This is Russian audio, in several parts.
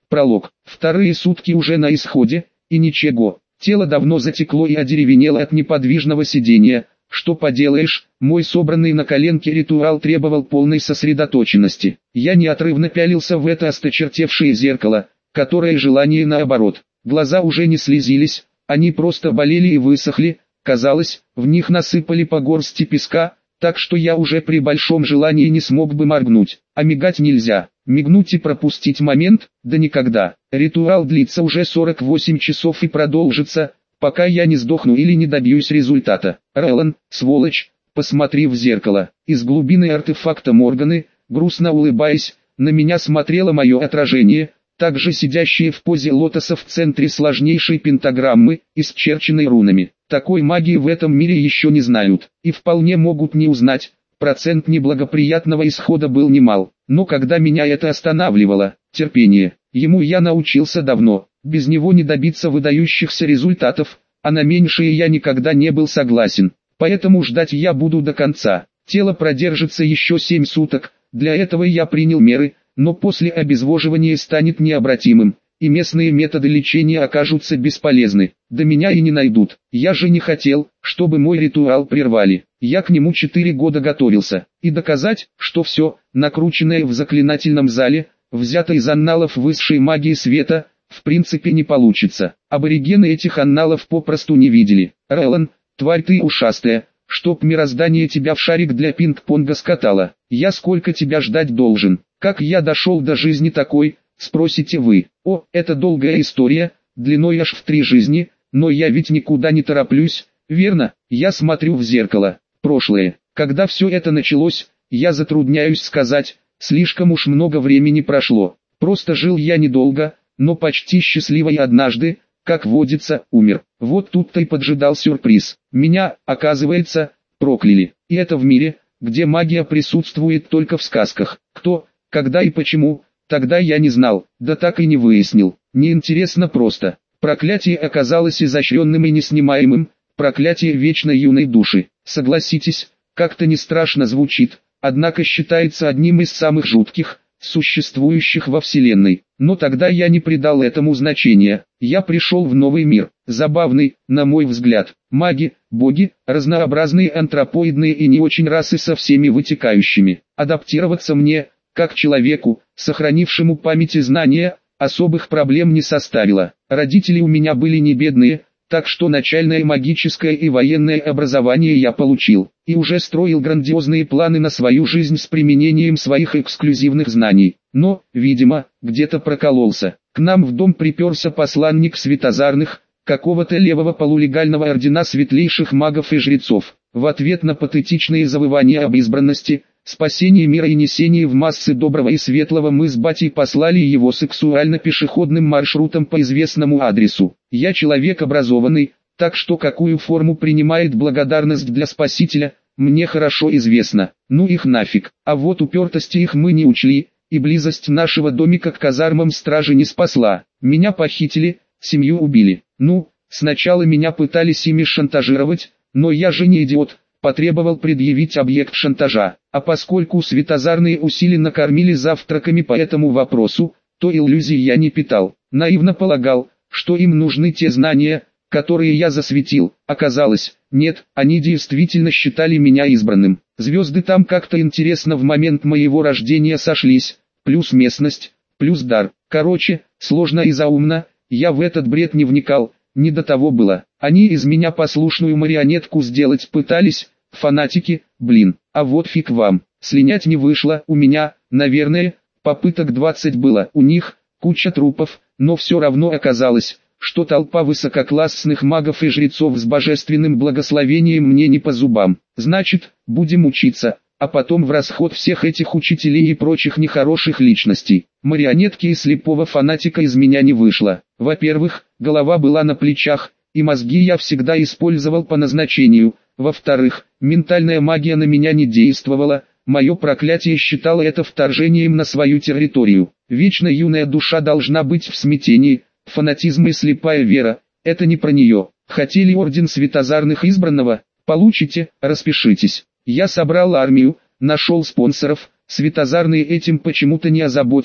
Пролог. Вторые сутки уже на исходе, и ничего. Тело давно затекло и одеревенело от неподвижного сидения. Что поделаешь, мой собранный на коленке ритуал требовал полной сосредоточенности. Я неотрывно пялился в это осточертевшее зеркало, которое желание наоборот. Глаза уже не слезились, они просто болели и высохли, казалось, в них насыпали по горсти песка, так что я уже при большом желании не смог бы моргнуть. А мигать нельзя, мигнуть и пропустить момент, да никогда. Ритуал длится уже 48 часов и продолжится, пока я не сдохну или не добьюсь результата. Релан, сволочь, посмотри в зеркало. Из глубины артефакта Морганы, грустно улыбаясь, на меня смотрело мое отражение, также сидящее в позе лотоса в центре сложнейшей пентаграммы, исчерченной рунами. Такой магии в этом мире еще не знают, и вполне могут не узнать. Процент неблагоприятного исхода был немал, но когда меня это останавливало, терпение, ему я научился давно, без него не добиться выдающихся результатов, а на меньшее я никогда не был согласен, поэтому ждать я буду до конца. Тело продержится еще 7 суток, для этого я принял меры, но после обезвоживания станет необратимым, и местные методы лечения окажутся бесполезны, да меня и не найдут. Я же не хотел, чтобы мой ритуал прервали. Я к нему 4 года готовился, и доказать, что все, накрученное в заклинательном зале, взято из анналов высшей магии света, в принципе не получится. Аборигены этих анналов попросту не видели. Релан, тварь ты ушастая, чтоб мироздание тебя в шарик для пинг-понга скатало. Я сколько тебя ждать должен? Как я дошел до жизни такой, спросите вы. О, это долгая история, длиной аж в 3 жизни, но я ведь никуда не тороплюсь, верно? Я смотрю в зеркало. Прошлое. Когда все это началось, я затрудняюсь сказать, слишком уж много времени прошло. Просто жил я недолго, но почти счастливо и однажды, как водится, умер. Вот тут-то и поджидал сюрприз. Меня, оказывается, прокляли. И это в мире, где магия присутствует только в сказках. Кто, когда и почему, тогда я не знал, да так и не выяснил. Неинтересно просто. Проклятие оказалось изощренным и неснимаемым, проклятие вечно юной души. Согласитесь, как-то не страшно звучит, однако считается одним из самых жутких, существующих во Вселенной. Но тогда я не придал этому значения. Я пришел в новый мир, забавный, на мой взгляд. Маги, боги, разнообразные антропоидные и не очень расы со всеми вытекающими. Адаптироваться мне, как человеку, сохранившему память и знания, особых проблем не составило. Родители у меня были не бедные, так что начальное магическое и военное образование я получил, и уже строил грандиозные планы на свою жизнь с применением своих эксклюзивных знаний. Но, видимо, где-то прокололся. К нам в дом приперся посланник Светозарных, какого-то левого полулегального ордена светлейших магов и жрецов. В ответ на патетичные завывания об избранности, спасении мира и несении в массы доброго и светлого мы с батей послали его сексуально-пешеходным маршрутом по известному адресу. Я человек образованный, так что какую форму принимает благодарность для спасителя, мне хорошо известно. Ну их нафиг. А вот упертости их мы не учли, и близость нашего домика к казармам стражи не спасла. Меня похитили, семью убили. Ну, сначала меня пытались ими шантажировать, но я же не идиот. Потребовал предъявить объект шантажа, а поскольку светозарные усиленно кормили завтраками по этому вопросу, то иллюзий я не питал. Наивно полагал, что им нужны те знания, которые я засветил. Оказалось, нет, они действительно считали меня избранным. Звезды там как-то интересно в момент моего рождения сошлись, плюс местность, плюс дар. Короче, сложно и заумно, я в этот бред не вникал, не до того было. Они из меня послушную марионетку сделать пытались, фанатики, блин, а вот фиг вам, слинять не вышло, у меня, наверное, попыток 20 было, у них, куча трупов, но все равно оказалось, что толпа высококлассных магов и жрецов с божественным благословением мне не по зубам. Значит, будем учиться, а потом в расход всех этих учителей и прочих нехороших личностей. Марионетки и слепого фанатика из меня не вышло. Во-первых, голова была на плечах, и мозги я всегда использовал по назначению. Во-вторых, ментальная магия на меня не действовала, мое проклятие считало это вторжением на свою территорию. Вечно юная душа должна быть в смятении, фанатизм и слепая вера, это не про нее. Хотели орден Светозарных избранного? Получите, распишитесь. Я собрал армию, нашел спонсоров, Светозарные этим почему-то не озаботились,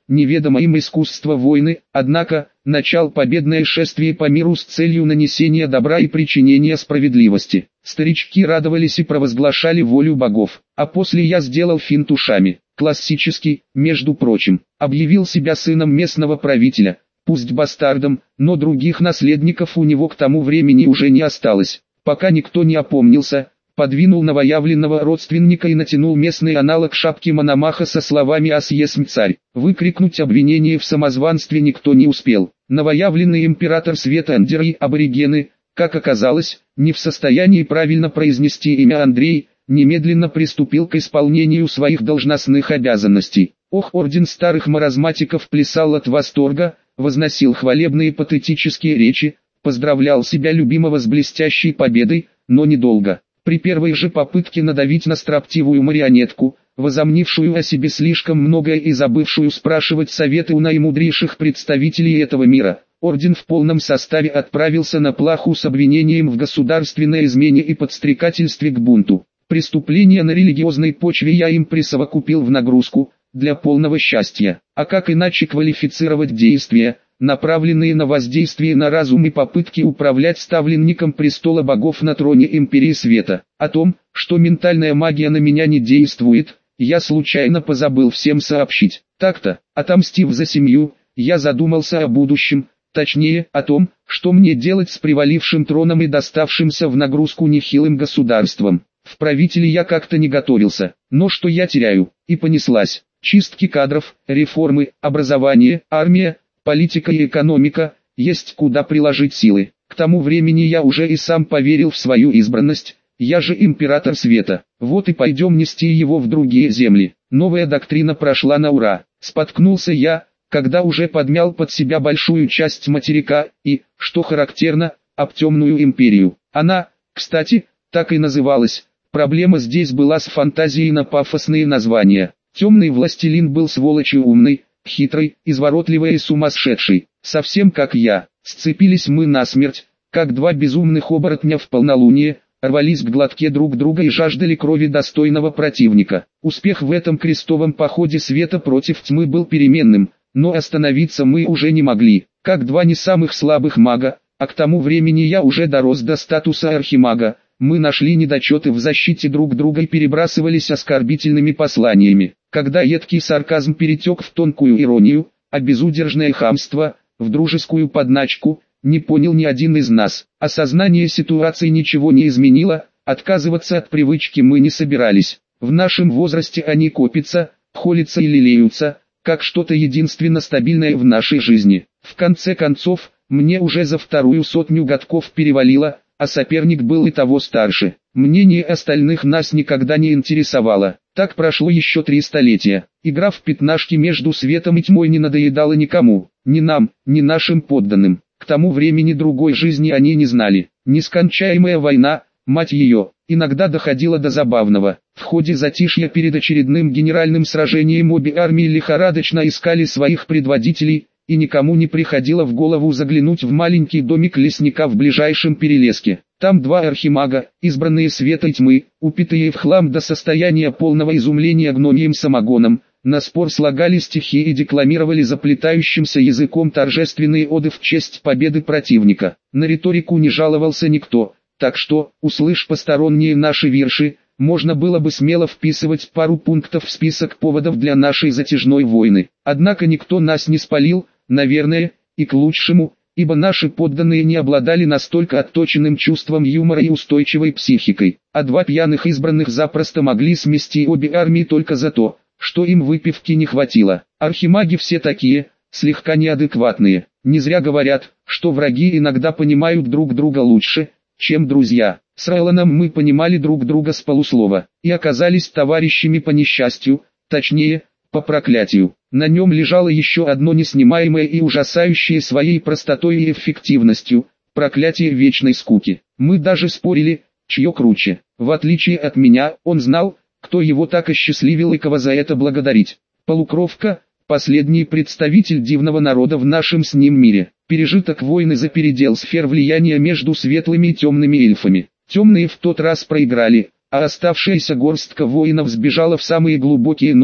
неведомо им искусство войны, однако, начал победное шествие по миру с целью нанесения добра и причинения справедливости. Старички радовались и провозглашали волю богов, а после я сделал финт ушами. Классический, между прочим, объявил себя сыном местного правителя, пусть бастардом, но других наследников у него к тому времени уже не осталось. Пока никто не опомнился, подвинул новоявленного родственника и натянул местный аналог шапки Мономаха со словами «Ас есмь царь». Выкрикнуть обвинение в самозванстве никто не успел. Новоявленный император света Андер и аборигены, как оказалось, не в состоянии правильно произнести имя Андрей, немедленно приступил к исполнению своих должностных обязанностей. Ох, орден старых маразматиков плясал от восторга, возносил хвалебные патетические речи, поздравлял себя любимого с блестящей победой, но недолго. При первой же попытке надавить на строптивую марионетку, возомнившую о себе слишком многое и забывшую спрашивать советы у наимудрейших представителей этого мира, орден в полном составе отправился на плаху с обвинением в государственной измене и подстрекательстве к бунту. Преступления на религиозной почве я им присовокупил в нагрузку, для полного счастья. А как иначе квалифицировать действия, направленные на воздействие на разум и попытки управлять ставленником престола богов на троне империи света? О том, что ментальная магия на меня не действует, я случайно позабыл всем сообщить. Так-то, отомстив за семью, я задумался о будущем, точнее, о том, что мне делать с привалившим троном и доставшимся в нагрузку нехилым государством. В правители я как-то не готовился, но что я теряю, и понеслась. Чистки кадров, реформы, образование, армия, политика и экономика, есть куда приложить силы. К тому времени я уже и сам поверил в свою избранность, я же император света. Вот и пойдем нести его в другие земли. Новая доктрина прошла на ура. Споткнулся я, когда уже подмял под себя большую часть материка и, что характерно, об темную империю. Она, кстати, так и называлась. Проблема здесь была с фантазией на пафосные названия. Темный властелин был сволочью умной, хитрой, изворотливой и сумасшедшей, совсем как я. Сцепились мы насмерть, как два безумных оборотня в полнолуние, рвались к глотке друг друга и жаждали крови достойного противника. Успех в этом крестовом походе света против тьмы был переменным, но остановиться мы уже не могли. Как два не самых слабых мага, а к тому времени я уже дорос до статуса архимага, мы нашли недочеты в защите друг друга и перебрасывались оскорбительными посланиями. Когда едкий сарказм перетек в тонкую иронию, а безудержное хамство – в дружескую подначку, не понял ни один из нас. Осознание ситуации ничего не изменило, отказываться от привычки мы не собирались. В нашем возрасте они копятся, холятся и лелеются, как что-то единственно стабильное в нашей жизни. В конце концов, мне уже за 200 годков перевалило, а соперник был и того старше. Мнение остальных нас никогда не интересовало. Так прошло еще 3 столетия. Игра в пятнашки между светом и тьмой не надоедала никому. Ни нам, ни нашим подданным. К тому времени другой жизни они не знали. Нескончаемая война, мать ее, иногда доходила до забавного. В ходе затишья перед очередным генеральным сражением обе армии лихорадочно искали своих предводителей, и никому не приходило в голову заглянуть в маленький домик лесника в ближайшем перелеске. Там 2 архимага, избранные света и тьмы, упитые в хлам до состояния полного изумления гномьим самогоном, на спор слагали стихи и декламировали заплетающимся языком торжественные оды в честь победы противника. На риторику не жаловался никто, так что, услышь посторонние наши вирши, можно было бы смело вписывать пару пунктов в список поводов для нашей затяжной войны. Однако никто нас не спалил, наверное, и к лучшему, ибо наши подданные не обладали настолько отточенным чувством юмора и устойчивой психикой, а 2 пьяных избранных запросто могли смести обе армии только за то, что им выпивки не хватило. Архимаги все такие, слегка неадекватные. Не зря говорят, что враги иногда понимают друг друга лучше, чем друзья. С Райланом мы понимали друг друга с полуслова, и оказались товарищами по несчастью, точнее, по проклятию. На нем лежало еще одно неснимаемое и ужасающее своей простотой и эффективностью – проклятие вечной скуки. Мы даже спорили, чье круче. В отличие от меня, он знал, кто его так осчастливил и кого за это благодарить. Полукровка – последний представитель дивного народа в нашем с ним мире. Пережиток войны за передел сфер влияния между светлыми и темными эльфами. Темные в тот раз проиграли, а оставшаяся горстка воинов сбежала в самые глубокие норы,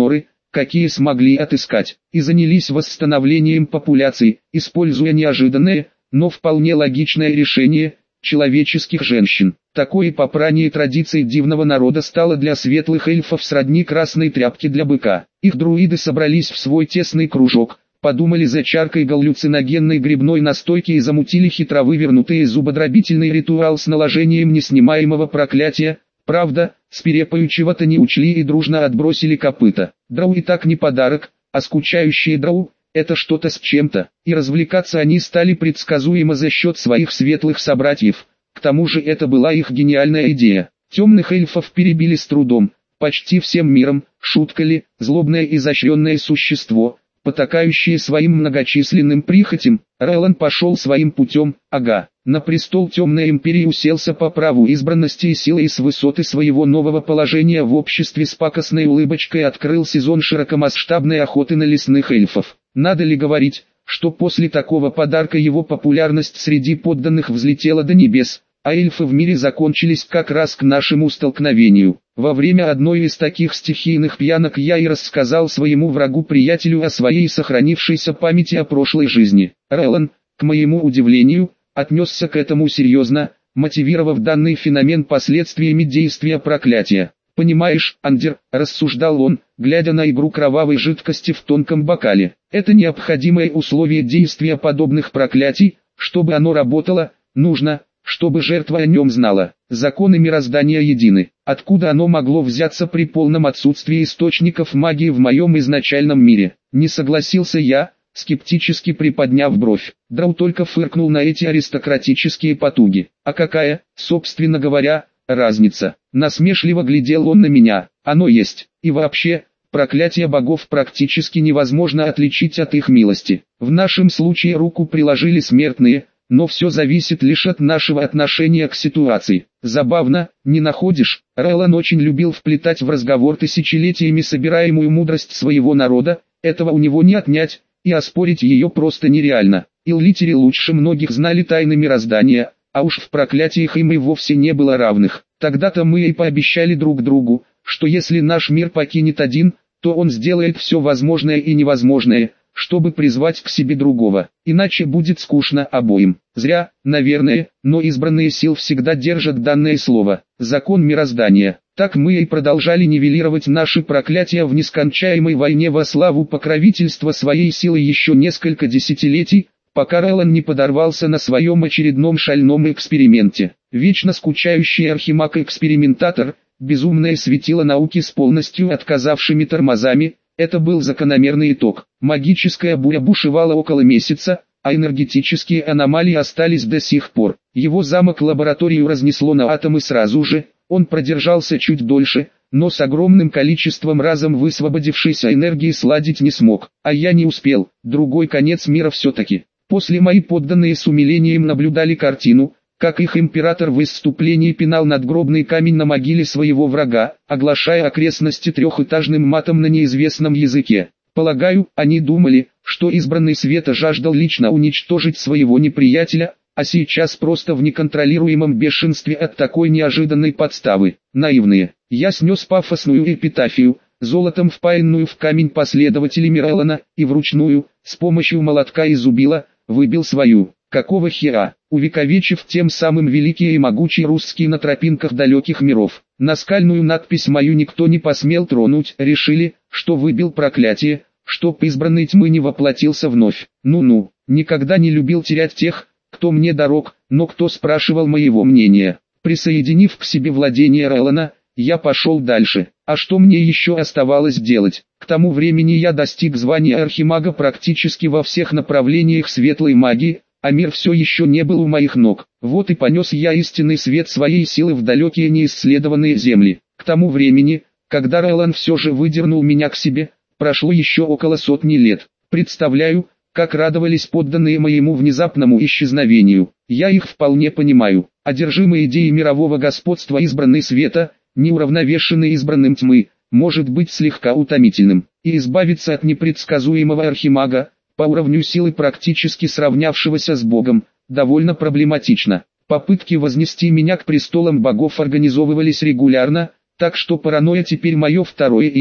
какие смогли отыскать, и занялись восстановлением популяции, используя неожиданное, но вполне логичное решение человеческих женщин. Такое попрание традиций дивного народа стало для светлых эльфов сродни красной тряпке для быка. Их друиды собрались в свой тесный кружок, подумали за чаркой галлюциногенной грибной настойки и замутили хитро вывернутый зубодробительный ритуал с наложением неснимаемого проклятия. Правда, свирепою чего-то не учли и дружно отбросили копыта. Драу и так не подарок, а скучающие драу – это что-то с чем-то, и развлекаться они стали предсказуемо за счет своих светлых собратьев. К тому же это была их гениальная идея. Темных эльфов перебили с трудом, почти всем миром, шутка ли, злобное изощренное существо, потакающее своим многочисленным прихотям. Релан пошел своим путем, на престол Темной Империи уселся по праву избранности и силы, и с высоты своего нового положения в обществе с пакостной улыбочкой открыл сезон широкомасштабной охоты на лесных эльфов. Надо ли говорить, что после такого подарка его популярность среди подданных взлетела до небес, а эльфы в мире закончились как раз к нашему столкновению. Во время одной из таких стихийных пьянок я и рассказал своему врагу-приятелю о своей сохранившейся памяти о прошлой жизни. Релан, к моему удивлению, отнесся к этому серьезно, мотивировав данный феномен последствиями действия проклятия. «Понимаешь, Андер», – рассуждал он, глядя на игру кровавой жидкости в тонком бокале, – «это необходимое условие действия подобных проклятий. Чтобы оно работало, нужно, чтобы жертва о нем знала. Законы мироздания едины. Откуда оно могло взяться при полном отсутствии источников магии в моем изначальном мире?» Не согласился я, скептически приподняв бровь. Драу только фыркнул на эти аристократические потуги. «А какая, собственно говоря, разница?» Насмешливо глядел он на меня. «Оно есть. И вообще, проклятие богов практически невозможно отличить от их милости. В нашем случае руку приложили смертные, но все зависит лишь от нашего отношения к ситуации. Забавно, не находишь?» Релан очень любил вплетать в разговор тысячелетиями собираемую мудрость своего народа, этого у него не отнять, и оспорить ее просто нереально. Иллитери лучше многих знали тайны мироздания, а уж в проклятиях им и вовсе не было равных. Тогда-то мы и пообещали друг другу, что если наш мир покинет один, то он сделает все возможное и невозможное, чтобы призвать к себе другого. Иначе будет скучно обоим. Зря, наверное, но избранные сил всегда держат данное слово. Закон мироздания. Так мы и продолжали нивелировать наши проклятия в нескончаемой войне во славу покровительства своей силы еще несколько десятилетий, пока Релан не подорвался на своем очередном шальном эксперименте. Вечно скучающий архимаг-экспериментатор, безумное светило науки с полностью отказавшими тормозами, это был закономерный итог. Магическая буря бушевала около месяца, а энергетические аномалии остались до сих пор. Его замок-лабораторию разнесло на атомы сразу же, он продержался чуть дольше, но с огромным количеством разом высвободившейся энергии сладить не смог. А я не успел, другой конец мира все-таки. После мои подданные с умилением наблюдали картину, как их император в выступлении пинал надгробный камень на могиле своего врага, оглашая окрестности трехэтажным матом на неизвестном языке. Полагаю, они думали, что избранный света жаждал лично уничтожить своего неприятеля, а сейчас просто в неконтролируемом бешенстве от такой неожиданной подставы. Наивные. Я снес пафосную эпитафию, золотом впаянную в камень последователями Релана, и вручную, с помощью молотка и зубила, выбил свою. Какого хера, увековечив тем самым великие и могучие русские на тропинках далеких миров. Наскальную надпись мою никто не посмел тронуть, решили, что выбил проклятие, чтоб избранный тьмы не воплотился вновь. Ну-ну, никогда не любил терять тех, кто мне дорог, но кто спрашивал моего мнения. Присоединив к себе владение Релана, я пошел дальше. А что мне еще оставалось делать? К тому времени я достиг звания архимага практически во всех направлениях светлой магии, а мир все еще не был у моих ног. Вот и понес я истинный свет своей силы в далекие неисследованные земли. К тому времени, когда Релан все же выдернул меня к себе, прошло еще около 100 лет. Представляю, как радовались подданные моему внезапному исчезновению. Я их вполне понимаю. Одержимый идеей мирового господства избранный света, неуравновешенный избранным тьмы, может быть слегка утомительным. И избавиться от непредсказуемого архимага, по уровню силы практически сравнявшегося с Богом, довольно проблематично. Попытки вознести меня к престолам богов организовывались регулярно, так что паранойя теперь мое второе имя.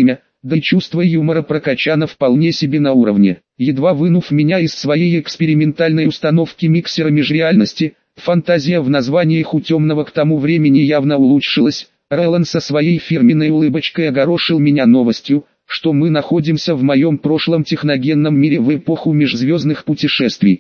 да и чувство юмора прокачано вполне себе на уровне. Едва вынув меня из своей экспериментальной установки миксера межреальности, фантазия в названиях у темного к тому времени явно улучшилась. Рэлан со своей фирменной улыбочкой огорошил меня новостью, что мы находимся в моем прошлом техногенном мире в эпоху межзвездных путешествий.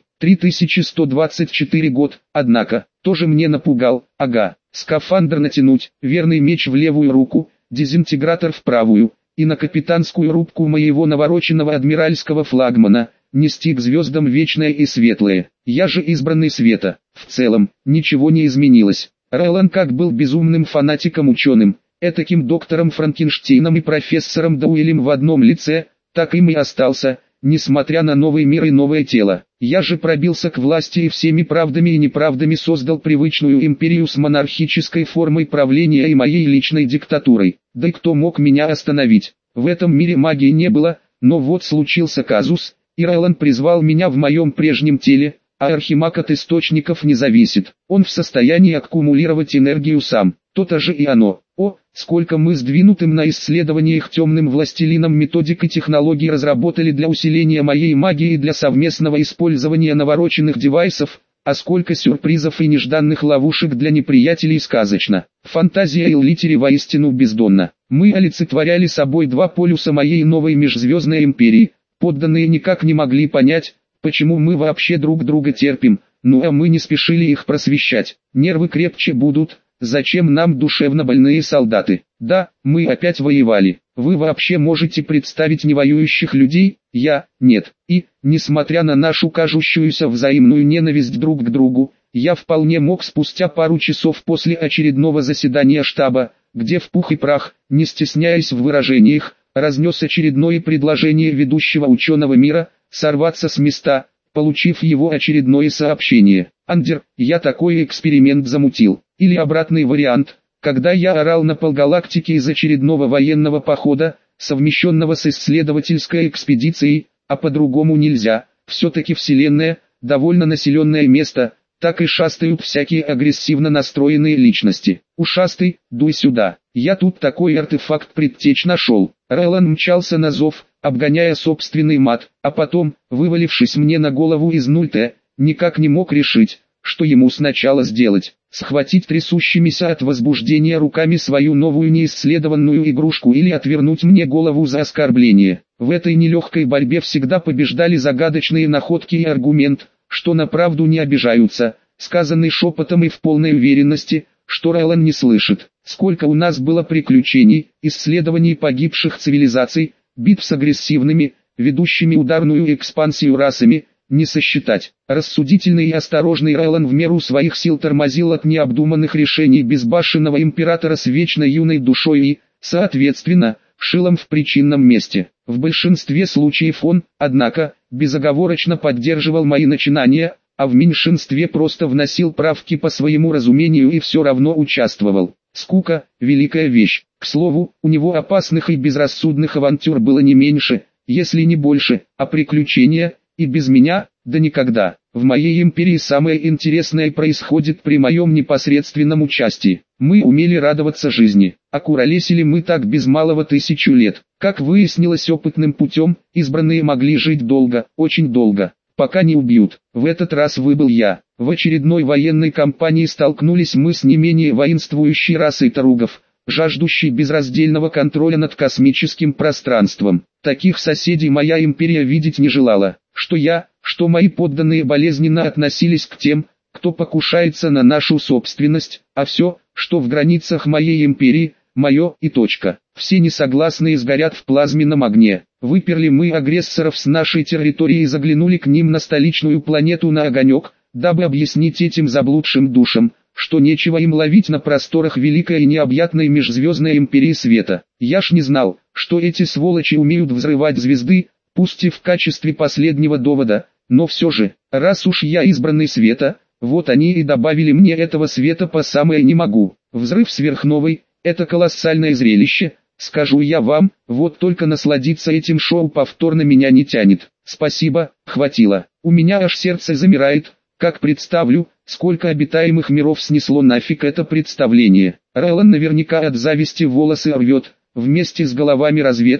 3124 год, однако, тоже мне напугал. Ага, скафандр натянуть, верный меч в левую руку, дезинтегратор в правую, и на капитанскую рубку моего навороченного адмиральского флагмана, нести к звездам вечное и светлое. Я же избранный света. В целом, ничего не изменилось. Рэлан как был безумным фанатиком-ученым, этаким доктором Франкенштейном и профессором Дауэлем в одном лице, так им и остался, несмотря на новый мир и новое тело. Я же пробился к власти и всеми правдами и неправдами создал привычную империю с монархической формой правления и моей личной диктатурой. Да и кто мог меня остановить? В этом мире магии не было, но вот случился казус, и Рэлан призвал меня в моем прежнем теле, а архимаг от источников не зависит. Он в состоянии аккумулировать энергию сам. То-то же и оно. О, сколько мы сдвинутым на исследованиях темным властелином методик и технологий разработали для усиления моей магии и для совместного использования навороченных девайсов, а сколько сюрпризов и нежданных ловушек для неприятелей сказочно. Фантазия Эллитери воистину бездонна. Мы олицетворяли собой два полюса моей новой межзвездной империи, подданные никак не могли понять, почему мы вообще друг друга терпим, ну а мы не спешили их просвещать. Нервы крепче будут. Зачем нам душевно больные солдаты? Да, мы опять воевали. Вы вообще можете представить невоюющих людей? Я – нет. И, несмотря на нашу кажущуюся взаимную ненависть друг к другу, я вполне мог спустя пару часов после очередного заседания штаба, где в пух и прах, не стесняясь в выражениях, разнес очередное предложение ведущего ученого мира, сорваться с места, получив его очередное сообщение. Андер, я такой эксперимент замутил. Или обратный вариант, когда я орал на полгалактике из очередного военного похода, совмещенного с исследовательской экспедицией, а по-другому нельзя, все-таки Вселенная, довольно населенное место, так и шастают всякие агрессивно настроенные личности. Ушастый, дуй сюда, я тут такой артефакт предтеч нашел. Рэлан мчался на зов, обгоняя собственный мат, а потом, вывалившись мне на голову из 0Т, никак не мог решить, что ему сначала сделать. Схватить трясущимися от возбуждения руками свою новую неисследованную игрушку или отвернуть мне голову за оскорбление. В этой нелегкой борьбе всегда побеждали загадочные находки и аргумент, что на правду не обижаются, сказанный шепотом и в полной уверенности, что Рэлан не слышит. Сколько у нас было приключений, исследований погибших цивилизаций, битв с агрессивными, ведущими ударную экспансию расами, не сосчитать. Рассудительный и осторожный Рэлан в меру своих сил тормозил от необдуманных решений безбашенного императора с вечно юной душой и, соответственно, шилом в причинном месте. В большинстве случаев он, однако, безоговорочно поддерживал мои начинания, а в меньшинстве просто вносил правки по своему разумению и все равно участвовал. Скука – великая вещь. К слову, у него опасных и безрассудных авантюр было не меньше, если не больше, а приключения – и без меня, да никогда. В моей империи самое интересное происходит при моем непосредственном участии. Мы умели радоваться жизни, а куролесили мы так без малого 1000 лет. Как выяснилось опытным путем, избранные могли жить долго, очень долго, пока не убьют. В этот раз выбыл я. В очередной военной кампании столкнулись мы с не менее воинствующей расой таругов, жаждущей безраздельного контроля над космическим пространством. Таких соседей моя империя видеть не желала. Что я, что мои подданные болезненно относились к тем, кто покушается на нашу собственность, а все, что в границах моей империи, мое и точка. Все несогласные сгорят в плазменном огне. Выперли мы агрессоров с нашей территории и заглянули к ним на столичную планету на огонек, дабы объяснить этим заблудшим душам, что нечего им ловить на просторах великой и необъятной межзвездной империи света. Я ж не знал, что эти сволочи умеют взрывать звезды, пусть и в качестве последнего довода, но все же, раз уж я избранный света, вот они и добавили мне этого света по самое не могу. Взрыв сверхновой – это колоссальное зрелище, скажу я вам, вот только насладиться этим шоу повторно меня не тянет. Спасибо, хватило. У меня аж сердце замирает, как представлю, сколько обитаемых миров снесло нафиг это представление. Рэлан наверняка от зависти волосы рвет, вместе с головами разведки,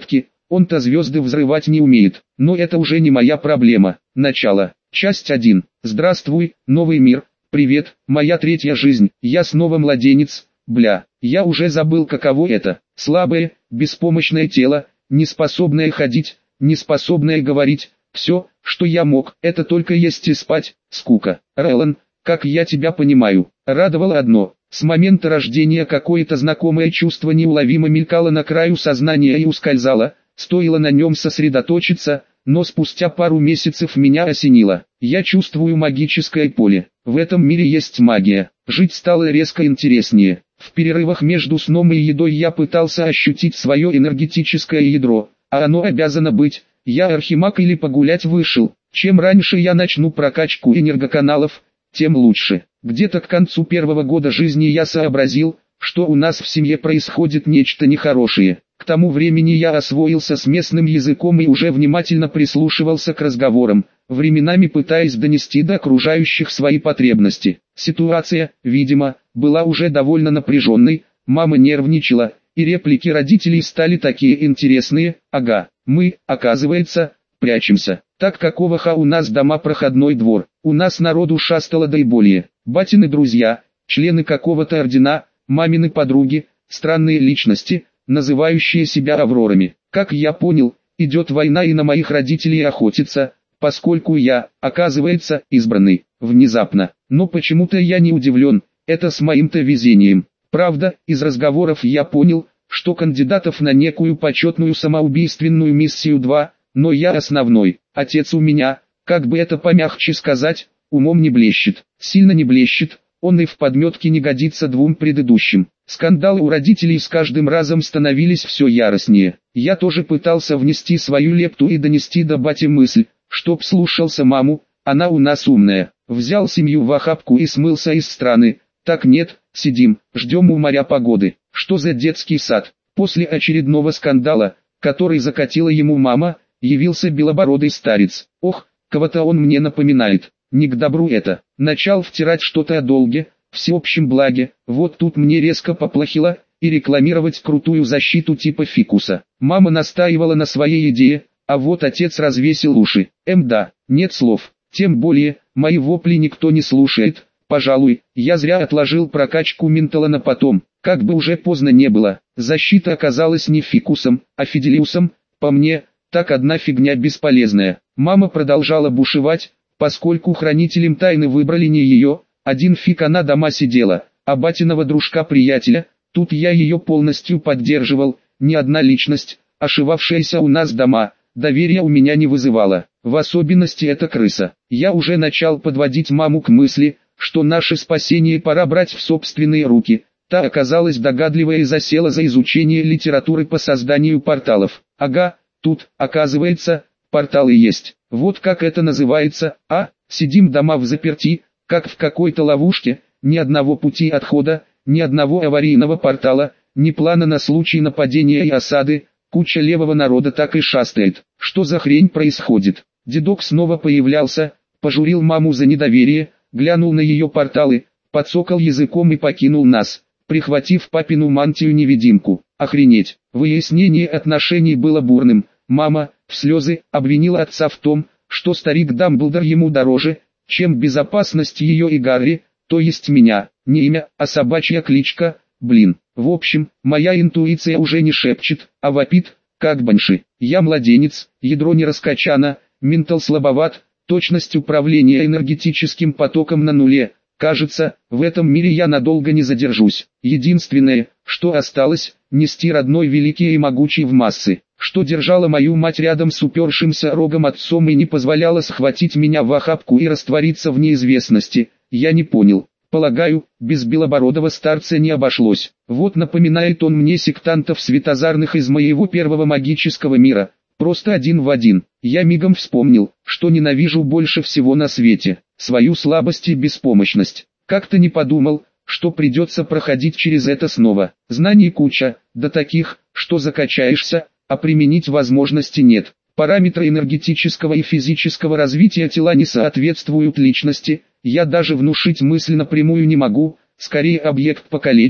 Он-то звезды взрывать не умеет, но это уже не моя проблема. Начало. Часть 1. Здравствуй, новый мир. Привет, моя третья жизнь. Я снова младенец. Бля, я уже забыл, каково это. Слабое, беспомощное тело, неспособное ходить, неспособное говорить. Все, что я мог, это только есть и спать. Скука. Рэлан, как я тебя понимаю. Радовало одно. С момента рождения какое-то знакомое чувство неуловимо мелькало на краю сознания и ускользало. Стоило на нем сосредоточиться, но спустя пару месяцев меня осенило. Я чувствую магическое поле. В этом мире есть магия. Жить стало резко интереснее. В перерывах между сном и едой я пытался ощутить свое энергетическое ядро, а оно обязано быть. Я архимаг или погулять вышел. Чем раньше я начну прокачку энергоканалов, тем лучше. Где-то к концу первого года жизни я сообразил, что у нас в семье происходит нечто нехорошее. К тому времени я освоился с местным языком и уже внимательно прислушивался к разговорам, временами пытаясь донести до окружающих свои потребности. Ситуация, видимо, была уже довольно напряженной, мама нервничала, и реплики родителей стали такие интересные. Ага, мы, оказывается, прячемся. Так какого ха у нас дома проходной двор, у нас народу шастало да и более. Батины друзья, члены какого-то ордена, мамины подруги, странные личности, называющие себя аврорами. Как я понял, идет война и на моих родителей охотится, поскольку я, оказывается, избранный. Внезапно. Но почему-то я не удивлен, это с моим-то везением. Правда, из разговоров я понял, что кандидатов на некую почетную самоубийственную миссию 2, но я основной. Отец у меня, как бы это помягче сказать, умом не блещет, сильно не блещет, он и в подметке не годится двум предыдущим. Скандалы у родителей с каждым разом становились все яростнее. Я тоже пытался внести свою лепту и донести до бати мысль, чтоб слушался маму, она у нас умная. Взял семью в охапку и смылся из страны. Так нет, сидим, ждем у моря погоды. Что за детский сад? После очередного скандала, который закатила ему мама, явился белобородый старец. Ох, кого-то он мне напоминает. Не к добру это. Начал втирать что-то о долге, всеобщем благе. Вот тут мне резко поплохело, и рекламировать крутую защиту типа фикуса. Мама настаивала на своей идее, а вот отец развесил уши. Да, нет слов. Тем более, мои вопли никто не слушает. Пожалуй, я зря отложил прокачку ментала на потом. Как бы уже поздно не было. Защита оказалась не фикусом, а фиделиусом. По мне, так одна фигня бесполезная. Мама продолжала бушевать, поскольку хранителем тайны выбрали не ее, один фиг она дома сидела, а батиного дружка-приятеля. Тут я ее полностью поддерживал, ни одна личность, ошивавшаяся у нас дома, доверия у меня не вызывала, в особенности эта крыса. Я уже начал подводить маму к мысли, что наше спасение пора брать в собственные руки. Та оказалась догадливая и засела за изучение литературы по созданию порталов. Ага, тут, оказывается, порталы есть. Вот как это называется, сидим дома взаперти, как в какой-то ловушке, ни одного пути отхода, ни одного аварийного портала, ни плана на случай нападения и осады, куча левого народа так и шастает. Что за хрень происходит? Дедок снова появлялся, пожурил маму за недоверие, глянул на ее порталы, подсокал языком и покинул нас, прихватив папину мантию-невидимку. Охренеть! Выяснение отношений было бурным. Мама, в слезы, обвинила отца в том, что старик Дамблдор ему дороже, чем безопасность ее и Гарри, то есть меня. Не имя, а собачья кличка, блин. В общем, моя интуиция уже не шепчет, а вопит, как банши. Я младенец, ядро не раскачано, ментал слабоват, точность управления энергетическим потоком на нуле. Кажется, в этом мире я надолго не задержусь. Единственное, что осталось, нести родной великий и могучий в массы, что держало мою мать рядом с упершимся рогом отцом и не позволяло схватить меня в охапку и раствориться в неизвестности, я не понял. Полагаю, без белобородого старца не обошлось. Вот напоминает он мне сектантов светозарных из моего первого магического мира. Просто один в один. Я мигом вспомнил, что ненавижу больше всего на свете. Свою слабость и беспомощность. Как-то не подумал, что придется проходить через это снова. Знаний куча, да таких, что закачаешься, а применить возможности нет. Параметры энергетического и физического развития тела не соответствуют личности. Я даже внушить мысль напрямую не могу, скорее объект покалечу,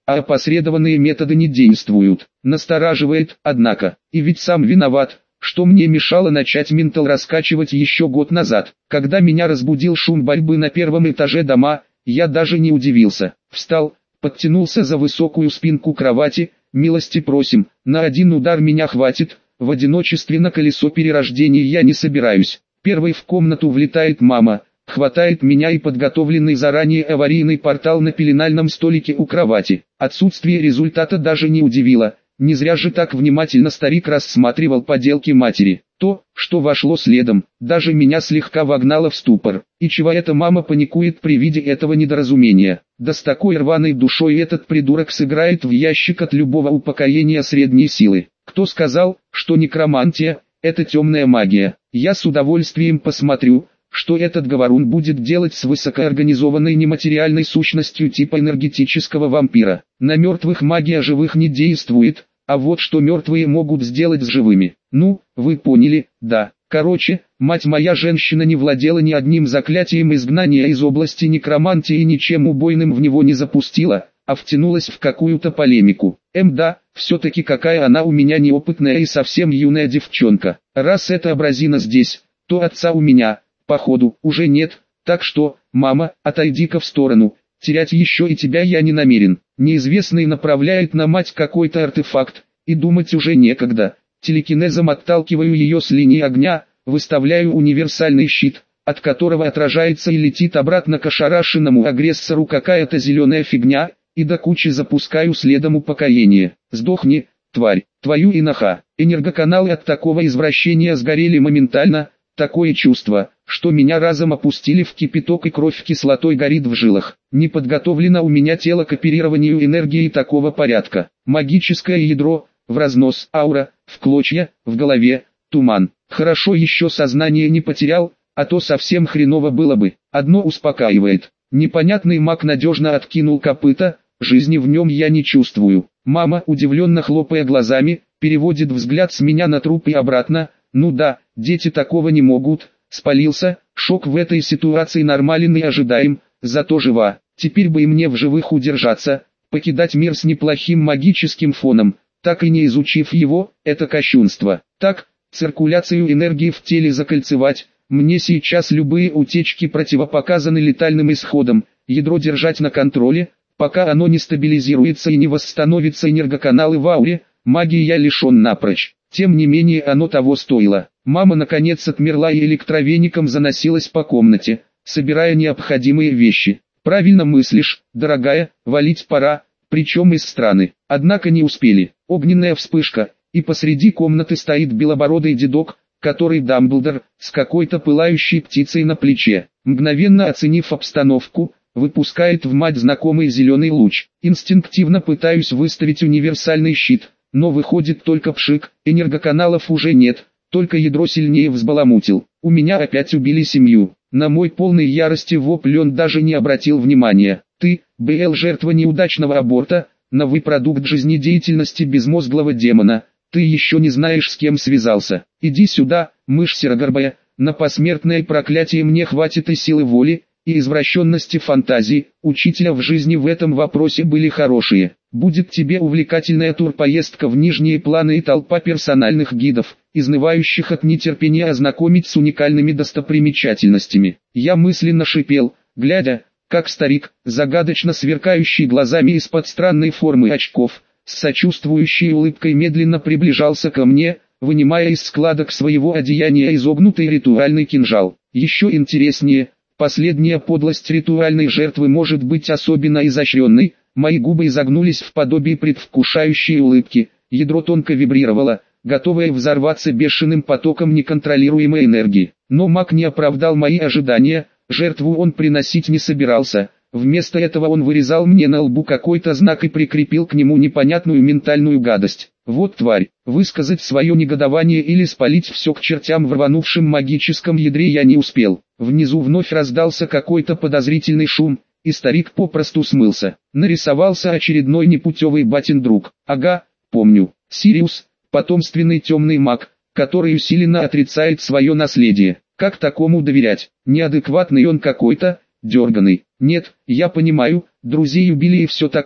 а опосредованные методы не действуют. Настораживает, однако, и ведь сам виноват, что мне мешало начать ментал раскачивать еще год назад. Когда меня разбудил шум борьбы на первом этаже дома, я даже не удивился. Встал, подтянулся за высокую спинку кровати, милости просим, на один удар меня хватит, в одиночестве на колесо перерождения я не собираюсь. Первой в комнату влетает мама, хватает меня и подготовленный заранее аварийный портал на пеленальном столике у кровати. Отсутствие результата даже не удивило, не зря же так внимательно старик рассматривал поделки матери. То, что вошло следом, даже меня слегка вогнало в ступор. И чего эта мама паникует при виде этого недоразумения? Да с такой рваной душой этот придурок сыграет в ящик от любого упокоения средней силы. Кто сказал, что некромантия – это темная магия? Я с удовольствием посмотрю, что этот говорун будет делать с высокоорганизованной нематериальной сущностью типа энергетического вампира. На мертвых магия живых не действует, а вот что мертвые могут сделать с живыми. Ну, вы поняли, да. Короче, мать моя женщина не владела ни одним заклятием изгнания из области некромантии и ничем убойным в него не запустила, а втянулась в какую-то полемику. Да, все-таки какая она у меня неопытная и совсем юная девчонка. Раз эта образина здесь, то отца у меня, походу, уже нет, так что, мама, отойди-ка в сторону, терять еще и тебя я не намерен. Неизвестный направляет на мать какой-то артефакт, и думать уже некогда. Телекинезом отталкиваю ее с линии огня, выставляю универсальный щит, от которого отражается и летит обратно к ошарашенному агрессору какая-то зеленая фигня, и до кучи запускаю следом упокоение. Сдохни, тварь, твою иноха. Энергоканалы от такого извращения сгорели моментально. Такое чувство, что меня разом опустили в кипяток и кровь кислотой горит в жилах. Не подготовлено у меня тело к оперированию энергии такого порядка. Магическое ядро, в разнос, аура, в клочья, в голове, туман. Хорошо еще сознание не потерял, а то совсем хреново было бы. Одно успокаивает. Непонятный маг надежно откинул копыта, жизни в нем я не чувствую. Мама, удивленно хлопая глазами, переводит взгляд с меня на труп и обратно. Ну да, дети такого не могут. Спалился, шок в этой ситуации нормален и ожидаем, зато жива. Теперь бы и мне в живых удержаться, покидать мир с неплохим магическим фоном, так и не изучив его, это кощунство. Так, циркуляцию энергии в теле закольцевать, мне сейчас любые утечки противопоказаны летальным исходом, ядро держать на контроле, пока оно не стабилизируется и не восстановится энергоканалы в ауре, магии я лишен напрочь. Тем не менее оно того стоило. Мама наконец отмерла и электровеником заносилась по комнате, собирая необходимые вещи. Правильно мыслишь, дорогая, валить пора, причем из страны. Однако не успели. Огненная вспышка, и посреди комнаты стоит белобородый дедок, который Дамблдор, с какой-то пылающей птицей на плече. Мгновенно оценив обстановку, выпускает в мать знакомый зеленый луч. Инстинктивно пытаюсь выставить универсальный щит, но выходит только пшик, энергоканалов уже нет, только ядро сильнее взбаламутил. У меня опять убили семью. На мой полной ярости вопль он даже не обратил внимания. Ты, БЛ, жертва неудачного аборта, новый продукт жизнедеятельности безмозглого демона. Ты еще не знаешь, с кем связался. Иди сюда, мышь серогорбая, на посмертное проклятие мне хватит и силы воли, и извращенности фантазии. Учителя в жизни в этом вопросе были хорошие. Будет тебе увлекательная турпоездка в нижние планы и толпа персональных гидов, изнывающих от нетерпения ознакомить с уникальными достопримечательностями. Я мысленно шипел, глядя, как старик, загадочно сверкающий глазами из-под странной формы очков, с сочувствующей улыбкой медленно приближался ко мне, вынимая из складок своего одеяния изогнутый ритуальный кинжал. Еще интереснее, последняя подлость ритуальной жертвы может быть особенно изощренной. Мои губы изогнулись в подобии предвкушающей улыбки, ядро тонко вибрировало, готовое взорваться бешеным потоком неконтролируемой энергии. Но маг не оправдал мои ожидания, жертву он приносить не собирался. Вместо этого он вырезал мне на лбу какой-то знак и прикрепил к нему непонятную ментальную гадость. Вот тварь, высказать свое негодование или спалить все к чертям в рванувшем магическом ядре я не успел. Внизу вновь раздался какой-то подозрительный шум, и старик попросту смылся. Нарисовался очередной непутевый батин друг. Ага, помню, Сириус, потомственный темный маг, который усиленно отрицает свое наследие. Как такому доверять? Неадекватный он какой-то, дерганый. Нет, я понимаю, друзей убили и все такое,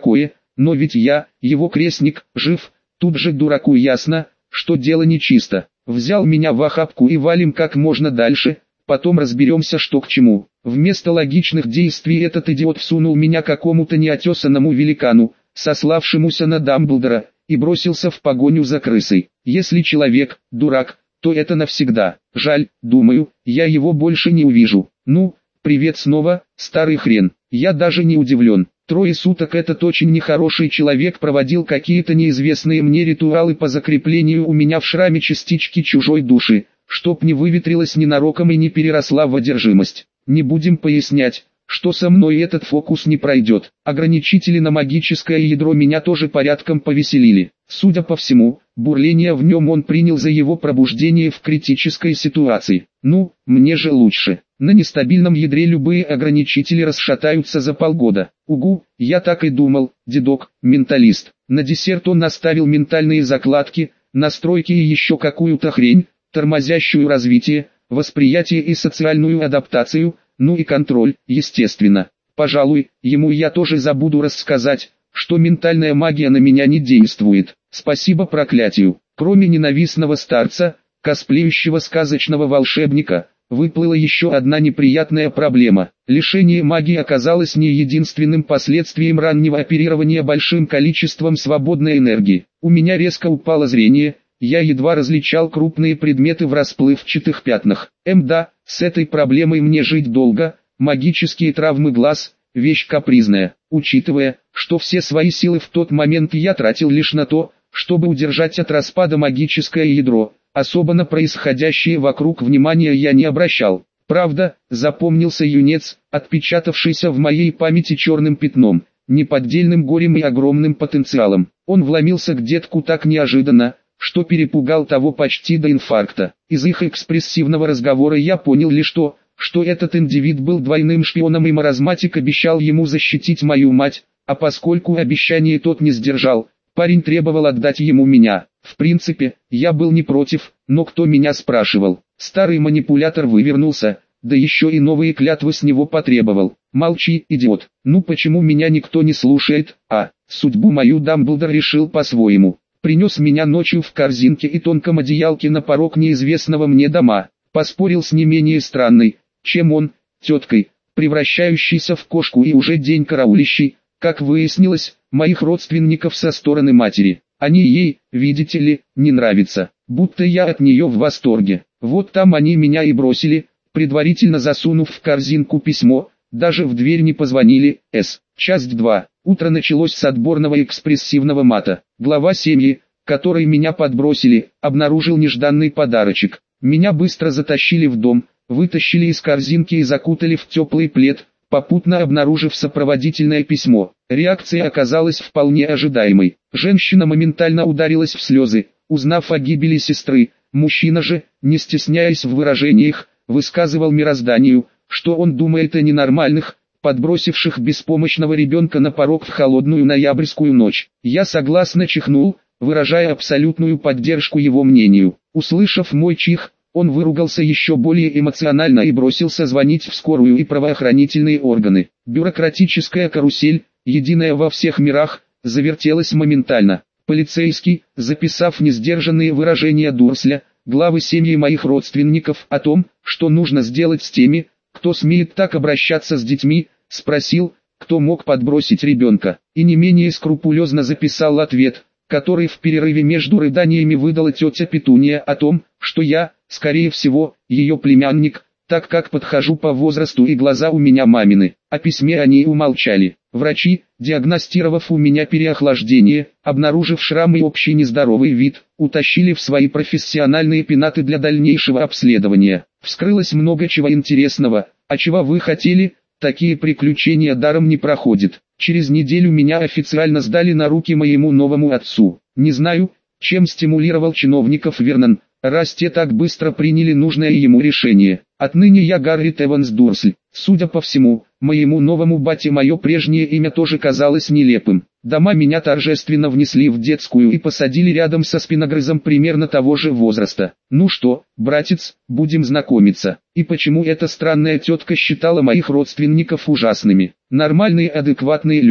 но ведь я, его крестник, жив. Тут же дураку ясно, что дело нечисто. Взял меня в охапку и валим как можно дальше, потом разберемся, что к чему. Вместо логичных действий этот идиот всунул меня какому-то неотесанному великану, сославшемуся на Дамблдора, и бросился в погоню за крысой. Если человек, дурак, то это навсегда. Жаль, думаю, я его больше не увижу. Ну, привет снова, старый хрен. Я даже не удивлен. 3 суток этот очень нехороший человек проводил какие-то неизвестные мне ритуалы по закреплению у меня в шраме частички чужой души, чтоб не выветрилась ненароком и не переросла в одержимость. Не будем пояснять, что со мной этот фокус не пройдет. Ограничители на магическое ядро меня тоже порядком повеселили. Судя по всему, бурление в нем он принял за его пробуждение в критической ситуации. Ну, мне же лучше. На нестабильном ядре любые ограничители расшатаются за полгода. Угу, я так и думал, дедок, менталист. На десерт он наставил ментальные закладки, настройки и еще какую-то хрень, тормозящую развитие, восприятие и социальную адаптацию, ну и контроль, естественно. Пожалуй, ему я тоже забуду рассказать, что ментальная магия на меня не действует. Спасибо проклятию. Кроме ненавистного старца, косплеющего сказочного волшебника, выплыла еще одна неприятная проблема. Лишение магии оказалось не единственным последствием раннего оперирования большим количеством свободной энергии. У меня резко упало зрение, я едва различал крупные предметы в расплывчатых пятнах. Да, с этой проблемой мне жить долго, магические травмы глаз – вещь капризная, учитывая, что все свои силы в тот момент я тратил лишь на то, чтобы удержать от распада магическое ядро. Особо на происходящее вокруг внимания я не обращал. Правда, запомнился юнец, отпечатавшийся в моей памяти черным пятном, неподдельным горем и огромным потенциалом. Он вломился к детку так неожиданно, что перепугал того почти до инфаркта. Из их экспрессивного разговора я понял лишь то, что этот индивид был двойным шпионом и маразматик обещал ему защитить мою мать, а поскольку обещание тот не сдержал, парень требовал отдать ему меня. В принципе, я был не против, но кто меня спрашивал? Старый манипулятор вывернулся, да еще и новые клятвы с него потребовал. Молчи, идиот. Ну почему меня никто не слушает, а? Судьбу мою Дамблдор решил по-своему. Принес меня ночью в корзинке и тонком одеялке на порог неизвестного мне дома. Поспорил с не менее странной, чем он, теткой, превращающейся в кошку и уже день караулищей, как выяснилось, моих родственников со стороны матери. Они ей, видите ли, не нравятся, будто я от нее в восторге. Вот там они меня и бросили, предварительно засунув в корзинку письмо, даже в дверь не позвонили. Часть 2. Утро началось с отборного экспрессивного мата. Глава семьи, которой меня подбросили, обнаружил нежданный подарочек. Меня быстро затащили в дом, вытащили из корзинки и закутали в теплый плед, попутно обнаружив сопроводительное письмо. Реакция оказалась вполне ожидаемой. Женщина моментально ударилась в слезы, узнав о гибели сестры. Мужчина же, не стесняясь в выражениях, высказывал мирозданию, что он думает о ненормальных, подбросивших беспомощного ребенка на порог в холодную ноябрьскую ночь. Я согласно чихнул, выражая абсолютную поддержку его мнению. Услышав мой чих, он выругался еще более эмоционально и бросился звонить в скорую и правоохранительные органы. Бюрократическая карусель, единая во всех мирах, завертелась моментально. Полицейский, записав несдержанные выражения Дурсля, главы семьи моих родственников о том, что нужно сделать с теми, кто смеет так обращаться с детьми, спросил, кто мог подбросить ребенка, и не менее скрупулезно записал ответ, который в перерыве между рыданиями выдала тетя Петуния о том, что я, скорее всего, ее племянник, так как подхожу по возрасту и глаза у меня мамины. О письме они умолчали. Врачи, диагностировав у меня переохлаждение, обнаружив шрам и общий нездоровый вид, утащили в свои профессиональные пенаты для дальнейшего обследования. Вскрылось много чего интересного, а чего вы хотели, такие приключения даром не проходят. Через неделю меня официально сдали на руки моему новому отцу. Не знаю, чем стимулировал чиновников Вернон, раз те так быстро приняли нужное ему решение. Отныне я Гаррит Эванс Дурсль. Судя по всему, моему новому бате мое прежнее имя тоже казалось нелепым. Дома меня торжественно внесли в детскую и посадили рядом со спиногрызом примерно того же возраста. Ну что, братец, будем знакомиться. И почему эта странная тетка считала моих родственников ужасными? Нормальные адекватные люди.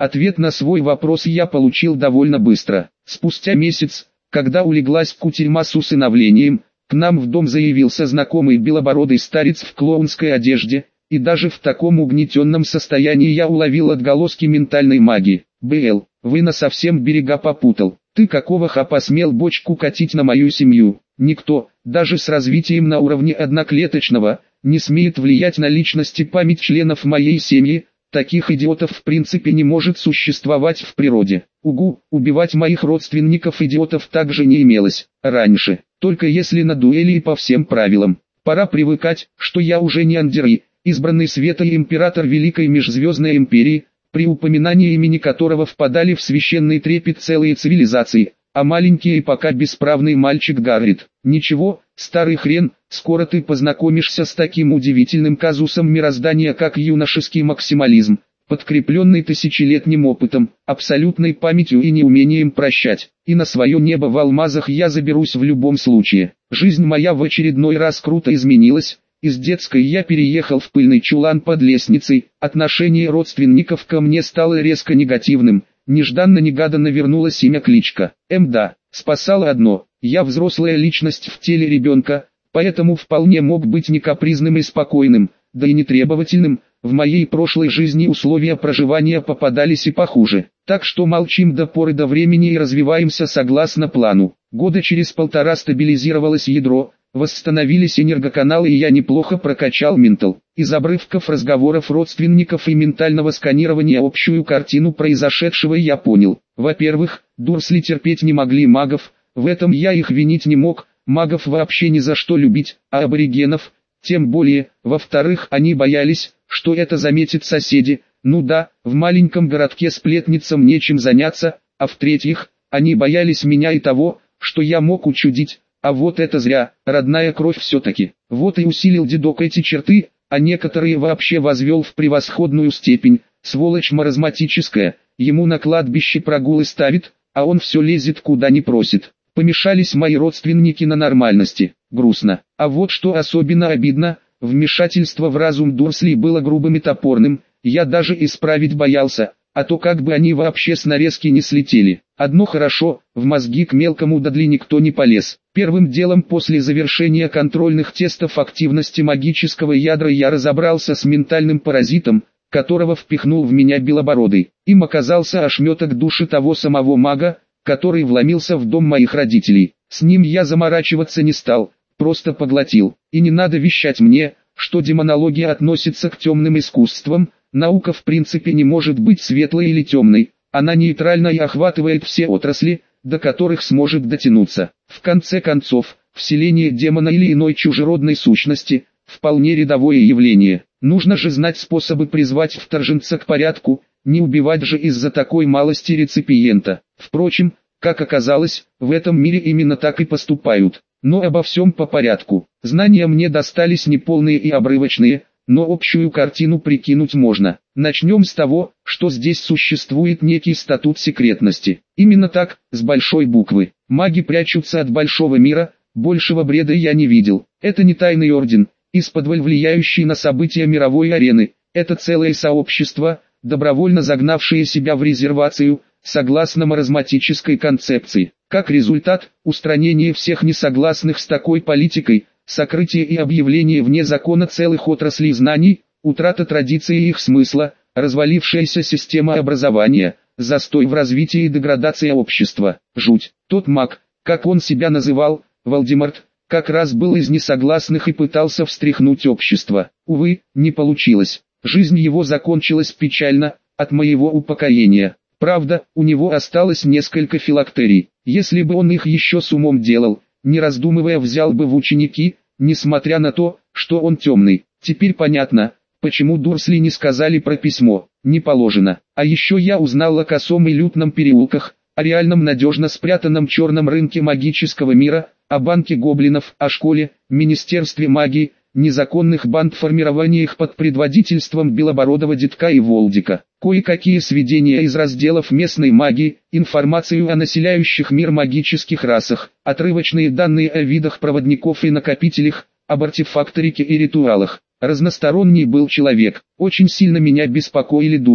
Ответ на свой вопрос я получил довольно быстро. Спустя месяц, когда улеглась кутерьма с усыновлением, к нам в дом заявился знакомый белобородый старец в клоунской одежде, и даже в таком угнетенном состоянии я уловил отголоски ментальной магии. «БЛ, вы на совсем берега попутал. Ты какого ха посмел бочку катить на мою семью? Никто, даже с развитием на уровне одноклеточного, не смеет влиять на личность и память членов моей семьи. Таких идиотов в принципе не может существовать в природе. Угу, убивать моих родственников-идиотов также не имелось раньше, только если на дуэли и по всем правилам. Пора привыкать, что я уже не Андери, избранный света и император Великой Межзвездной Империи, при упоминании имени которого впадали в священный трепет целые цивилизации, а маленький и пока бесправный мальчик Гаррит. Ничего, старый хрен, скоро ты познакомишься с таким удивительным казусом мироздания, как юношеский максимализм, подкрепленный тысячелетним опытом, абсолютной памятью и неумением прощать. И на свое небо в алмазах я заберусь в любом случае. Жизнь моя в очередной раз круто изменилась. Из детской я переехал в пыльный чулан под лестницей, отношение родственников ко мне стало резко негативным, нежданно-негаданно вернулось имя-кличка. Да, спасало одно, я взрослая личность в теле ребенка, поэтому вполне мог быть не капризным и спокойным, да и не требовательным. В моей прошлой жизни условия проживания попадались и похуже, так что молчим до поры до времени и развиваемся согласно плану. Года через полтора стабилизировалось ядро, восстановились энергоканалы и я неплохо прокачал ментал. Из обрывков разговоров родственников и ментального сканирования общую картину произошедшего я понял. Во-первых, Дурсли терпеть не могли магов, в этом я их винить не мог, магов вообще ни за что любить, а аборигенов, тем более. Во-вторых, они боялись, что это заметят соседи, ну да, в маленьком городке сплетницам нечем заняться, а в-третьих, они боялись меня и того, что я мог учудить. А вот это зря, родная кровь все-таки. Вот и усилил дедок эти черты, а некоторые вообще возвел в превосходную степень. Сволочь маразматическая, ему на кладбище прогулы ставит, а он все лезет куда не просит. Помешались мои родственники на нормальности, грустно. А вот что особенно обидно, вмешательство в разум Дурсли было грубым и топорным, я даже исправить боялся, а то как бы они вообще с нарезки не слетели. Одно хорошо, в мозги к мелкому Дадли никто не полез. Первым делом после завершения контрольных тестов активности магического ядра я разобрался с ментальным паразитом, которого впихнул в меня Белобородый. Им оказался ошметок души того самого мага, который вломился в дом моих родителей. С ним я заморачиваться не стал, просто поглотил. И не надо вещать мне, что демонология относится к темным искусствам. Наука в принципе не может быть светлой или темной, она нейтральна и охватывает все отрасли, до которых сможет дотянуться. В конце концов, вселение демона или иной чужеродной сущности – вполне рядовое явление. Нужно же знать способы призвать вторженца к порядку, не убивать же из-за такой малости реципиента. Впрочем, как оказалось, в этом мире именно так и поступают. Но обо всем по порядку. Знания мне достались неполные и обрывочные, но общую картину прикинуть можно. Начнем с того, что здесь существует некий статут секретности. Именно так, с большой буквы. Маги прячутся от большого мира, большего бреда я не видел. Это не тайный орден, исподволь влияющий на события мировой арены. Это целое сообщество, добровольно загнавшее себя в резервацию, согласно маразматической концепции. Как результат, устранение всех несогласных с такой политикой, сокрытие и объявление вне закона целых отраслей знаний, утрата традиции и их смысла, развалившаяся система образования, застой в развитии и деградация общества. Жуть. Тот маг, как он себя называл, Волдеморт, как раз был из несогласных и пытался встряхнуть общество. Увы, не получилось. Жизнь его закончилась печально, от моего упокоения. Правда, у него осталось несколько филактерий. Если бы он их еще с умом делал, не раздумывая взял бы в ученики, несмотря на то, что он темный. Теперь понятно, почему Дурсли не сказали про письмо, не положено. А еще я узнал о косом и лютном переулках, о реальном надежно спрятанном черном рынке магического мира, о банке гоблинов, о школе, министерстве магии, незаконных бандформированиях под предводительством Белобородого Детка и Волдика. Кое-какие сведения из разделов местной магии, информацию о населяющих мир магических расах, отрывочные данные о видах проводников и накопителях, об артефакторике и ритуалах. Разносторонний был человек, очень сильно меня беспокоили Дурсли.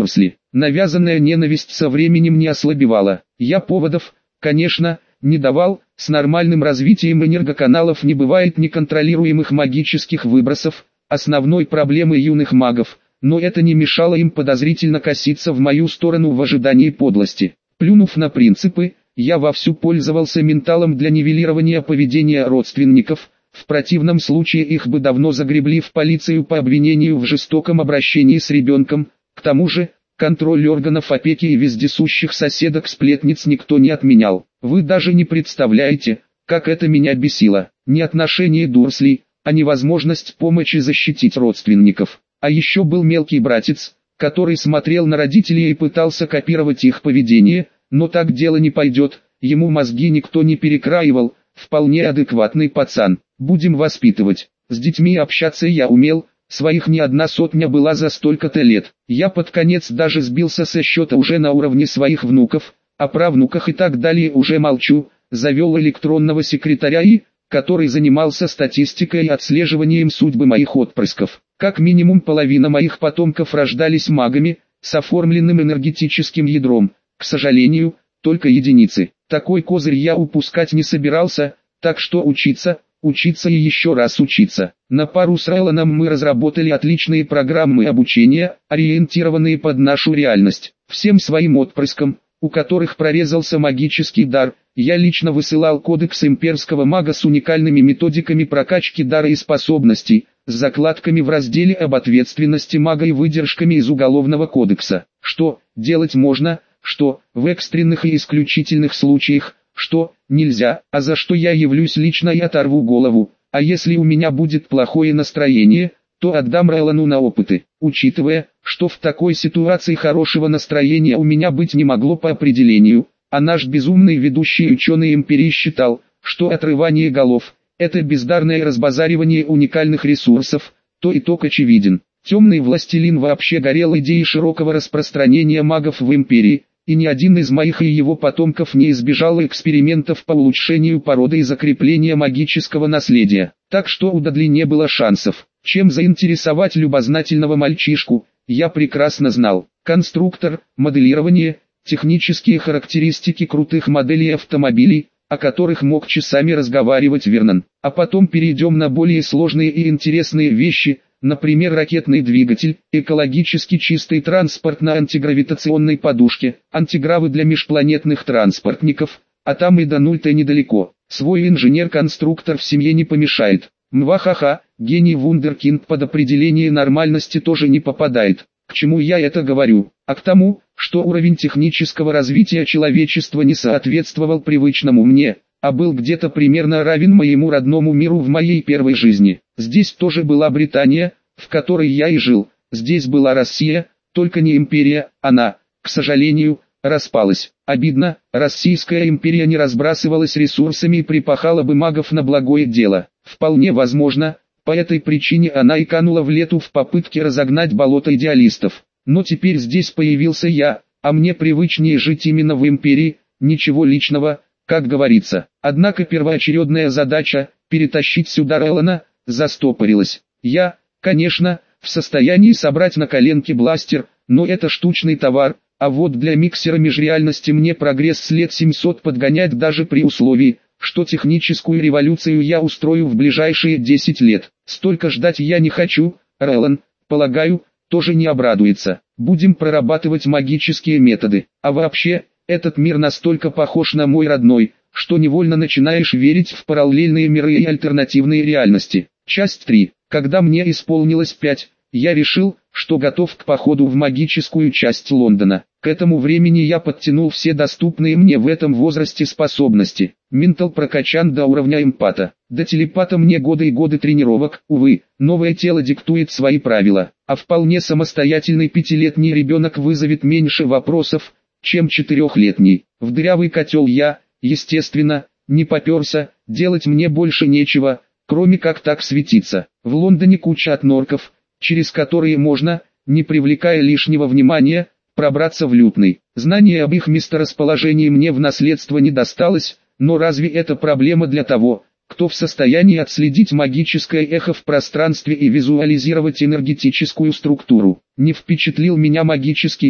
навязанная ненависть со временем не ослабевала. Я поводов, конечно, не давал, с нормальным развитием энергоканалов не бывает неконтролируемых магических выбросов, основной проблемой юных магов, но это не мешало им подозрительно коситься в мою сторону в ожидании подлости. Плюнув на принципы, я вовсю пользовался менталом для нивелирования поведения родственников, в противном случае их бы давно загребли в полицию по обвинению в жестоком обращении с ребенком. К тому же, контроль органов опеки и вездесущих соседок-сплетниц никто не отменял. Вы даже не представляете, как это меня бесило. Не отношение Дурслей, а невозможность помочь и защитить родственников. А еще был мелкий братец, который смотрел на родителей и пытался копировать их поведение, но так дело не пойдет, ему мозги никто не перекраивал, вполне адекватный пацан. Будем воспитывать. С детьми общаться я умел, своих не одна сотня была за столько-то лет. Я под конец даже сбился со счета уже на уровне своих внуков, о правнуках и так далее уже молчу, завел электронного секретаря который занимался статистикой и отслеживанием судьбы моих отпрысков. Как минимум половина моих потомков рождались магами, с оформленным энергетическим ядром. К сожалению, только единицы. Такой козырь я упускать не собирался, так что учиться и еще раз учиться. На пару с Рэланом мы разработали отличные программы обучения, ориентированные под нашу реальность. Всем своим отпрыскам, у которых прорезался магический дар, я лично высылал кодекс имперского мага с уникальными методиками прокачки дара и способностей, с закладками в разделе об ответственности мага и выдержками из Уголовного кодекса. Что делать можно, что в экстренных и исключительных случаях, что нельзя, а за что я явлюсь лично и оторву голову, а если у меня будет плохое настроение, то отдам Рэлану на опыты. Учитывая, что в такой ситуации хорошего настроения у меня быть не могло по определению, а наш безумный ведущий ученый империи считал, что отрывание голов – это бездарное разбазаривание уникальных ресурсов, то итог очевиден. Темный властелин вообще горел идеей широкого распространения магов в империи, и ни один из моих и его потомков не избежал экспериментов по улучшению породы и закрепления магического наследия. Так что у Дадли не было шансов. Чем заинтересовать любознательного мальчишку, я прекрасно знал. Конструктор, моделирование, технические характеристики крутых моделей автомобилей, о которых мог часами разговаривать Вернон. А потом перейдем на более сложные и интересные вещи, например ракетный двигатель, экологически чистый транспорт на антигравитационной подушке, антигравы для межпланетных транспортников, а там и до нуль-то недалеко. Свой инженер-конструктор в семье не помешает. Мвахаха, гений вундеркинд под определение нормальности тоже не попадает. К чему я это говорю? А к тому, что уровень технического развития человечества не соответствовал привычному мне, а был где-то примерно равен моему родному миру в моей первой жизни. Здесь тоже была Британия, в которой я и жил, здесь была Россия, только не империя, она, к сожалению, распалась. Обидно, Российская империя не разбрасывалась ресурсами и припахала бы магов на благое дело. Вполне возможно, по этой причине она и канула в лету в попытке разогнать болото идеалистов. Но теперь здесь появился я, а мне привычнее жить именно в империи, ничего личного, как говорится. Однако первоочередная задача, перетащить сюда Рэлана, застопорилась. Я, конечно, в состоянии собрать на коленке бластер, но это штучный товар, а вот для миксера межреальности мне прогресс лет 700 подгонять даже при условии, что техническую революцию я устрою в ближайшие 10 лет. Столько ждать я не хочу, Рэлан, полагаю, тоже не обрадуется. Будем прорабатывать магические методы. А вообще, этот мир настолько похож на мой родной, что невольно начинаешь верить в параллельные миры и альтернативные реальности. Часть 3. Когда мне исполнилось 5, я решил, что готов к походу в магическую часть Лондона. К этому времени я подтянул все доступные мне в этом возрасте способности. Ментал прокачан до уровня эмпата. До телепата мне годы и годы тренировок, увы, новое тело диктует свои правила. А вполне самостоятельный 5-летний ребенок вызовет меньше вопросов, чем 4-летний. В дырявый котел я, естественно, не поперся, делать мне больше нечего, кроме как так светиться. В Лондоне куча отнорков, через которые можно, не привлекая лишнего внимания, пробраться в лютный. Знание об их месторасположении мне в наследство не досталось, но разве это проблема для того, кто в состоянии отследить магическое эхо в пространстве и визуализировать энергетическую структуру? Не впечатлил меня магический мир,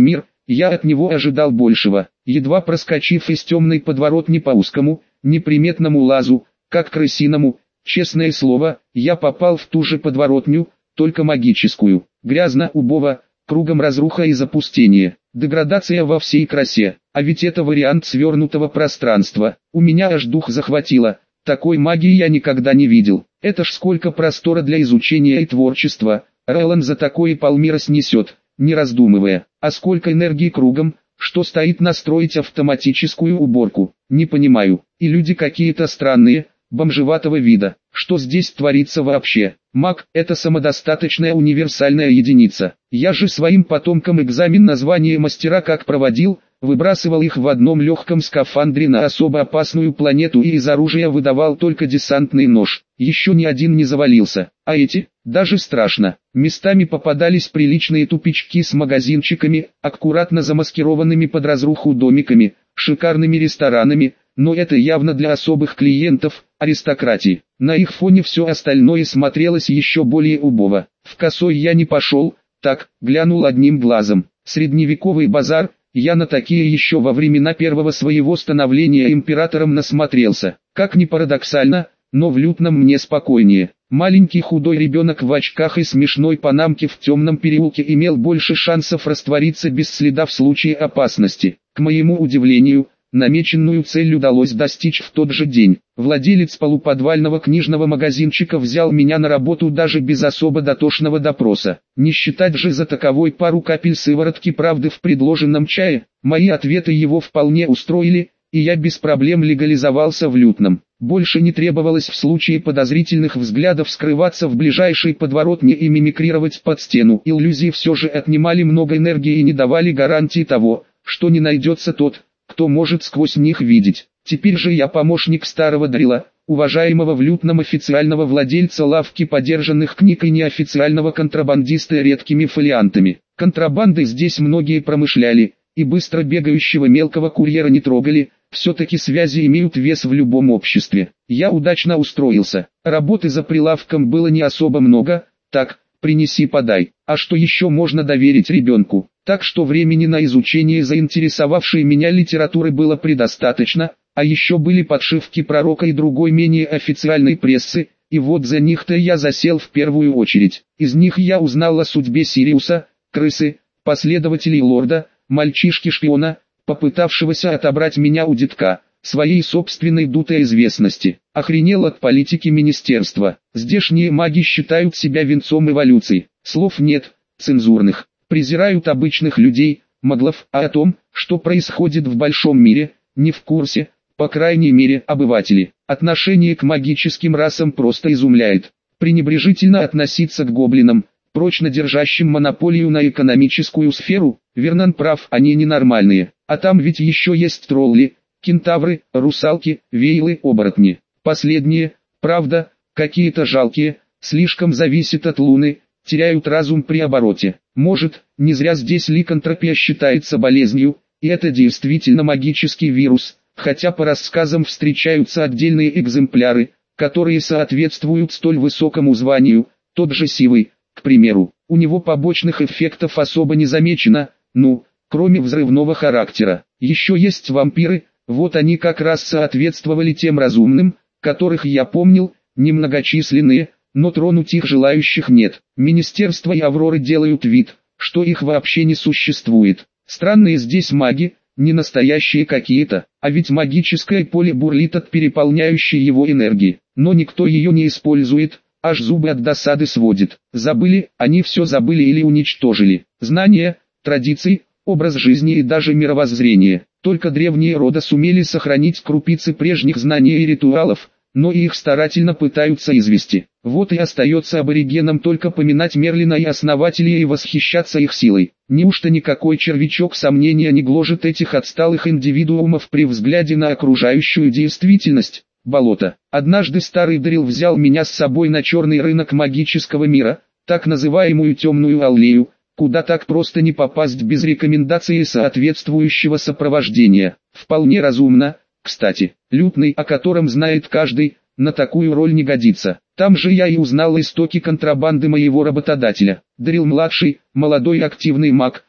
я от него ожидал большего. Едва проскочив из темной подворотни по узкому, неприметному лазу, как крысиному, честное слово, я попал в ту же подворотню, только магическую. Грязно, убого, кругом разруха и запустение. Деградация во всей красе. А ведь это вариант свернутого пространства. У меня аж дух захватило. Такой магии я никогда не видел. Это ж сколько простора для изучения и творчества. Рэлан за такое полмира снесет, не раздумывая. А сколько энергии кругом, что стоит настроить автоматическую уборку. Не понимаю. И люди какие-то странные, бомжеватого вида. Что здесь творится вообще? Маг – это самодостаточная универсальная единица. Я же своим потомкам экзамен на звание мастера как проводил, выбрасывал их в одном легком скафандре на особо опасную планету и из оружия выдавал только десантный нож. Еще ни один не завалился. А эти, даже страшно. Местами попадались приличные тупички с магазинчиками, аккуратно замаскированными под разруху домиками, шикарными ресторанами, но это явно для особых клиентов, аристократии. На их фоне все остальное смотрелось еще более убого. В косой я не пошел, так, глянул одним глазом. Средневековый базар, я на такие еще во времена первого своего становления императором насмотрелся. Как ни парадоксально, но в лютном мне спокойнее. Маленький худой ребенок в очках и смешной панамке в темном переулке имел больше шансов раствориться без следа в случае опасности. К моему удивлению, намеченную цель удалось достичь в тот же день. Владелец полуподвального книжного магазинчика взял меня на работу даже без особо дотошного допроса. Не считать же за таковой пару капель сыворотки правды в предложенном чае. Мои ответы его вполне устроили, и я без проблем легализовался в лютном. Больше не требовалось в случае подозрительных взглядов скрываться в ближайшей подворотне и мимикрировать под стену. Иллюзии все же отнимали много энергии и не давали гарантии того, что не найдется тот, кто может сквозь них видеть. Теперь же я помощник старого дрила, уважаемого в лютном официального владельца лавки подержанных книг и неофициального контрабандиста редкими фолиантами. Контрабандой здесь многие промышляли, и быстро бегающего мелкого курьера не трогали, все-таки связи имеют вес в любом обществе. Я удачно устроился, работы за прилавком было не особо много, так, принеси-подай. А что еще можно доверить ребенку? Так что времени на изучение заинтересовавшей меня литературы было предостаточно, а еще были подшивки пророка и другой менее официальной прессы, и вот за них-то я засел в первую очередь. Из них я узнал о судьбе Сириуса, крысы, последователей лорда, мальчишки-шпиона, попытавшегося отобрать меня у детка, своей собственной дутой известности. Охренел от политики министерства. Здешние маги считают себя венцом эволюции. Слов нет, цензурных. Презирают обычных людей, маглов, а о том, что происходит в большом мире, не в курсе, по крайней мере, обыватели. Отношение к магическим расам просто изумляет. Пренебрежительно относиться к гоблинам, прочно держащим монополию на экономическую сферу, Вернон прав, они ненормальные. А там ведь еще есть тролли, кентавры, русалки, вейлы, оборотни. Последние, правда, какие-то жалкие, слишком зависят от луны, теряют разум при обороте. Может, не зря здесь ликантропия считается болезнью, и это действительно магический вирус, хотя по рассказам встречаются отдельные экземпляры, которые соответствуют столь высокому званию, тот же Сивый, к примеру. У него побочных эффектов особо не замечено, кроме взрывного характера. Еще есть вампиры, вот они как раз соответствовали тем разумным, которых я помнил, немногочисленные, но тронуть их желающих нет. Министерство и Авроры делают вид, что их вообще не существует. Странные здесь маги, не настоящие какие-то, а ведь магическое поле бурлит от переполняющей его энергии, но никто ее не использует, аж зубы от досады сводит. Забыли, они все забыли или уничтожили. Знания, традиции, образ жизни и даже мировоззрение. Только древние рода сумели сохранить крупицы прежних знаний и ритуалов, но и их старательно пытаются извести. Вот и остается аборигенам только поминать Мерлина и основателей и восхищаться их силой. Неужто никакой червячок сомнения не гложет этих отсталых индивидуумов при взгляде на окружающую действительность? Болото. Однажды старый Дрил взял меня с собой на черный рынок магического мира, так называемую темную аллею, куда так просто не попасть без рекомендации соответствующего сопровождения. Вполне разумно, кстати. Лютный, о котором знает каждый, на такую роль не годится. Там же я и узнал истоки контрабанды моего работодателя. Дрил-младший, молодой активный маг,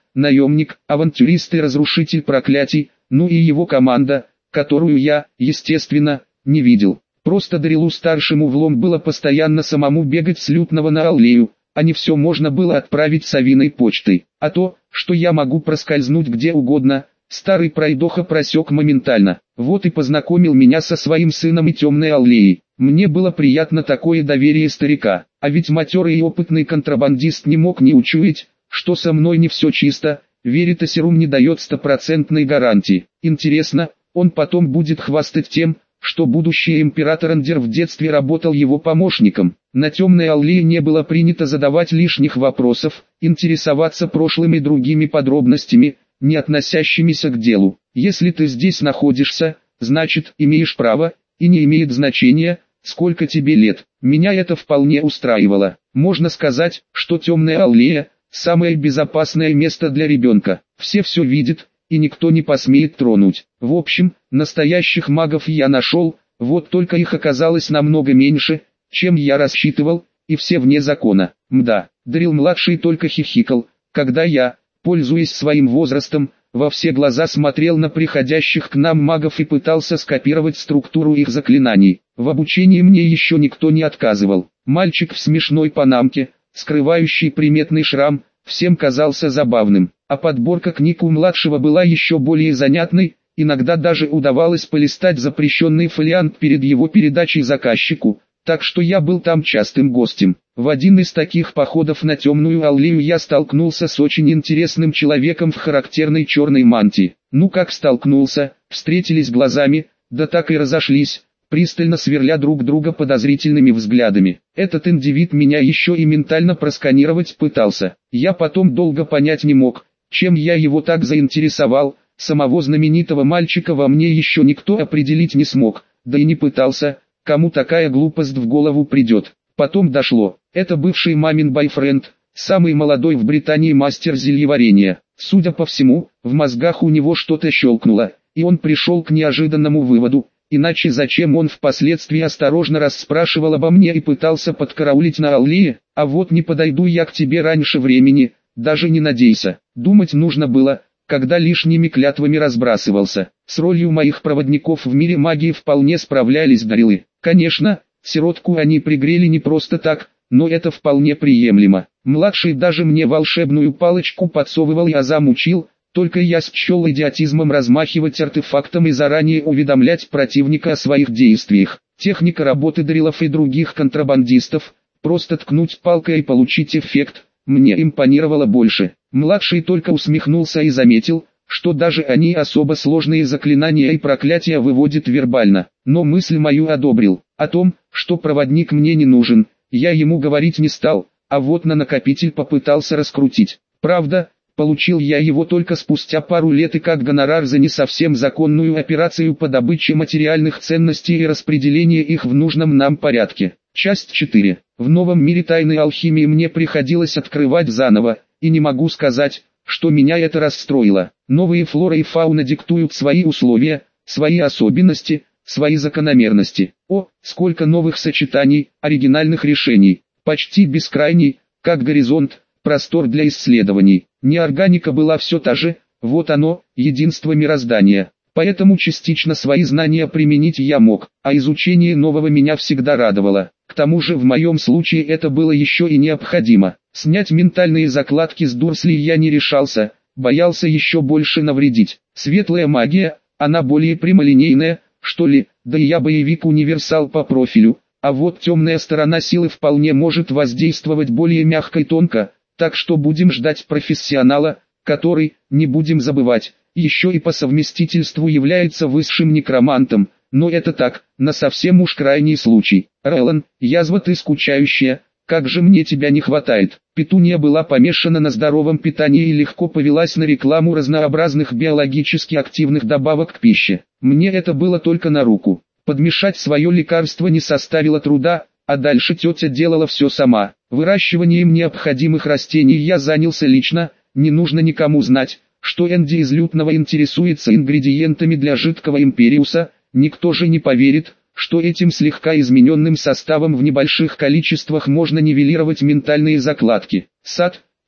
наемник, авантюрист и разрушитель проклятий, ну и его команда, которую я, естественно, не видел. Просто Дарилу-старшему влом было постоянно самому бегать с Лютного на Аллею, а не все можно было отправить совиной почтой. А то, что я могу проскользнуть где угодно, старый пройдоха просек моментально. Вот и познакомил меня со своим сыном и Темной Аллеей. Мне было приятно такое доверие старика, а ведь матерый и опытный контрабандист не мог не учуять, что со мной не все чисто, Веритасерум не дает стопроцентной гарантии. Интересно, он потом будет хвастать тем, что будущий император Андер в детстве работал его помощником. На Темной Аллее не было принято задавать лишних вопросов, интересоваться прошлым и другими подробностями, не относящимися к делу. Если ты здесь находишься, значит, имеешь право, и не имеет значения, сколько тебе лет. Меня это вполне устраивало. Можно сказать, что Темная Аллея – самое безопасное место для ребенка. Все видят, и никто не посмеет тронуть. В общем, настоящих магов я нашел, вот только их оказалось намного меньше, чем я рассчитывал, и все вне закона. Мда, Дарил-младший только хихикал, когда я, пользуясь своим возрастом, во все глаза смотрел на приходящих к нам магов и пытался скопировать структуру их заклинаний. В обучении мне еще никто не отказывал. Мальчик в смешной панамке, скрывающий приметный шрам, всем казался забавным. А подборка книг у младшего была еще более занятной, иногда даже удавалось полистать запрещенный фолиант перед его передачей заказчику, так что я был там частым гостем. В один из таких походов на Темную Аллею я столкнулся с очень интересным человеком в характерной черной мантии. Ну как столкнулся, встретились глазами, да так и разошлись, пристально сверля друг друга подозрительными взглядами. Этот индивид меня еще и ментально просканировать пытался. Я потом долго понять не мог, чем я его так заинтересовал. Самого знаменитого мальчика во мне еще никто определить не смог, да и не пытался, кому такая глупость в голову придет. Потом дошло, это бывший мамин бойфренд, самый молодой в Британии мастер зельеварения. Судя по всему, в мозгах у него что-то щелкнуло, и он пришел к неожиданному выводу, иначе зачем он впоследствии осторожно расспрашивал обо мне и пытался подкараулить на Аллее, а вот не подойду я к тебе раньше времени, даже не надейся. Думать нужно было, когда лишними клятвами разбрасывался. С ролью моих проводников в мире магии вполне справлялись Дарилы. Конечно, сиротку они пригрели не просто так, но это вполне приемлемо. Младший даже мне волшебную палочку подсовывал и азам учил, только я счел идиотизмом размахивать артефактом и заранее уведомлять противника о своих действиях. Техника работы Дарилов и других контрабандистов, просто ткнуть палкой и получить эффект, мне импонировало больше. Младший только усмехнулся и заметил, что даже они особо сложные заклинания и проклятия выводят вербально. Но мысль мою одобрил. О том, что проводник мне не нужен, я ему говорить не стал, а вот на накопитель попытался раскрутить. Правда, получил я его только спустя пару лет и как гонорар за не совсем законную операцию по добыче материальных ценностей и распределению их в нужном нам порядке. Часть 4. В новом мире тайной алхимии мне приходилось открывать заново, и не могу сказать, что меня это расстроило. Новые флора и фауна диктуют свои условия, свои особенности, свои закономерности. О, сколько новых сочетаний, оригинальных решений, почти бескрайний, как горизонт, простор для исследований. Неорганика была все та же, вот оно, единство мироздания. Поэтому частично свои знания применить я мог, а изучение нового меня всегда радовало. К тому же в моем случае это было еще и необходимо. Снять ментальные закладки с Дурсли я не решался, боялся еще больше навредить. Светлая магия, она более прямолинейная, что ли, да и я боевик-универсал по профилю, а вот темная сторона силы вполне может воздействовать более мягко и тонко, так что будем ждать профессионала, который, не будем забывать, еще и по совместительству является высшим некромантом, но это так, на совсем уж крайний случай. Релан, язва ты скучающая, как же мне тебя не хватает. Петуния была помешана на здоровом питании и легко повелась на рекламу разнообразных биологически активных добавок к пище. Мне это было только на руку. Подмешать свое лекарство не составило труда, а дальше тетя делала все сама. Выращиванием необходимых растений я занялся лично, не нужно никому знать, что Энди из Лютного интересуется ингредиентами для жидкого империуса, никто же не поверит, что этим слегка измененным составом в небольших количествах можно нивелировать ментальные закладки. Сад,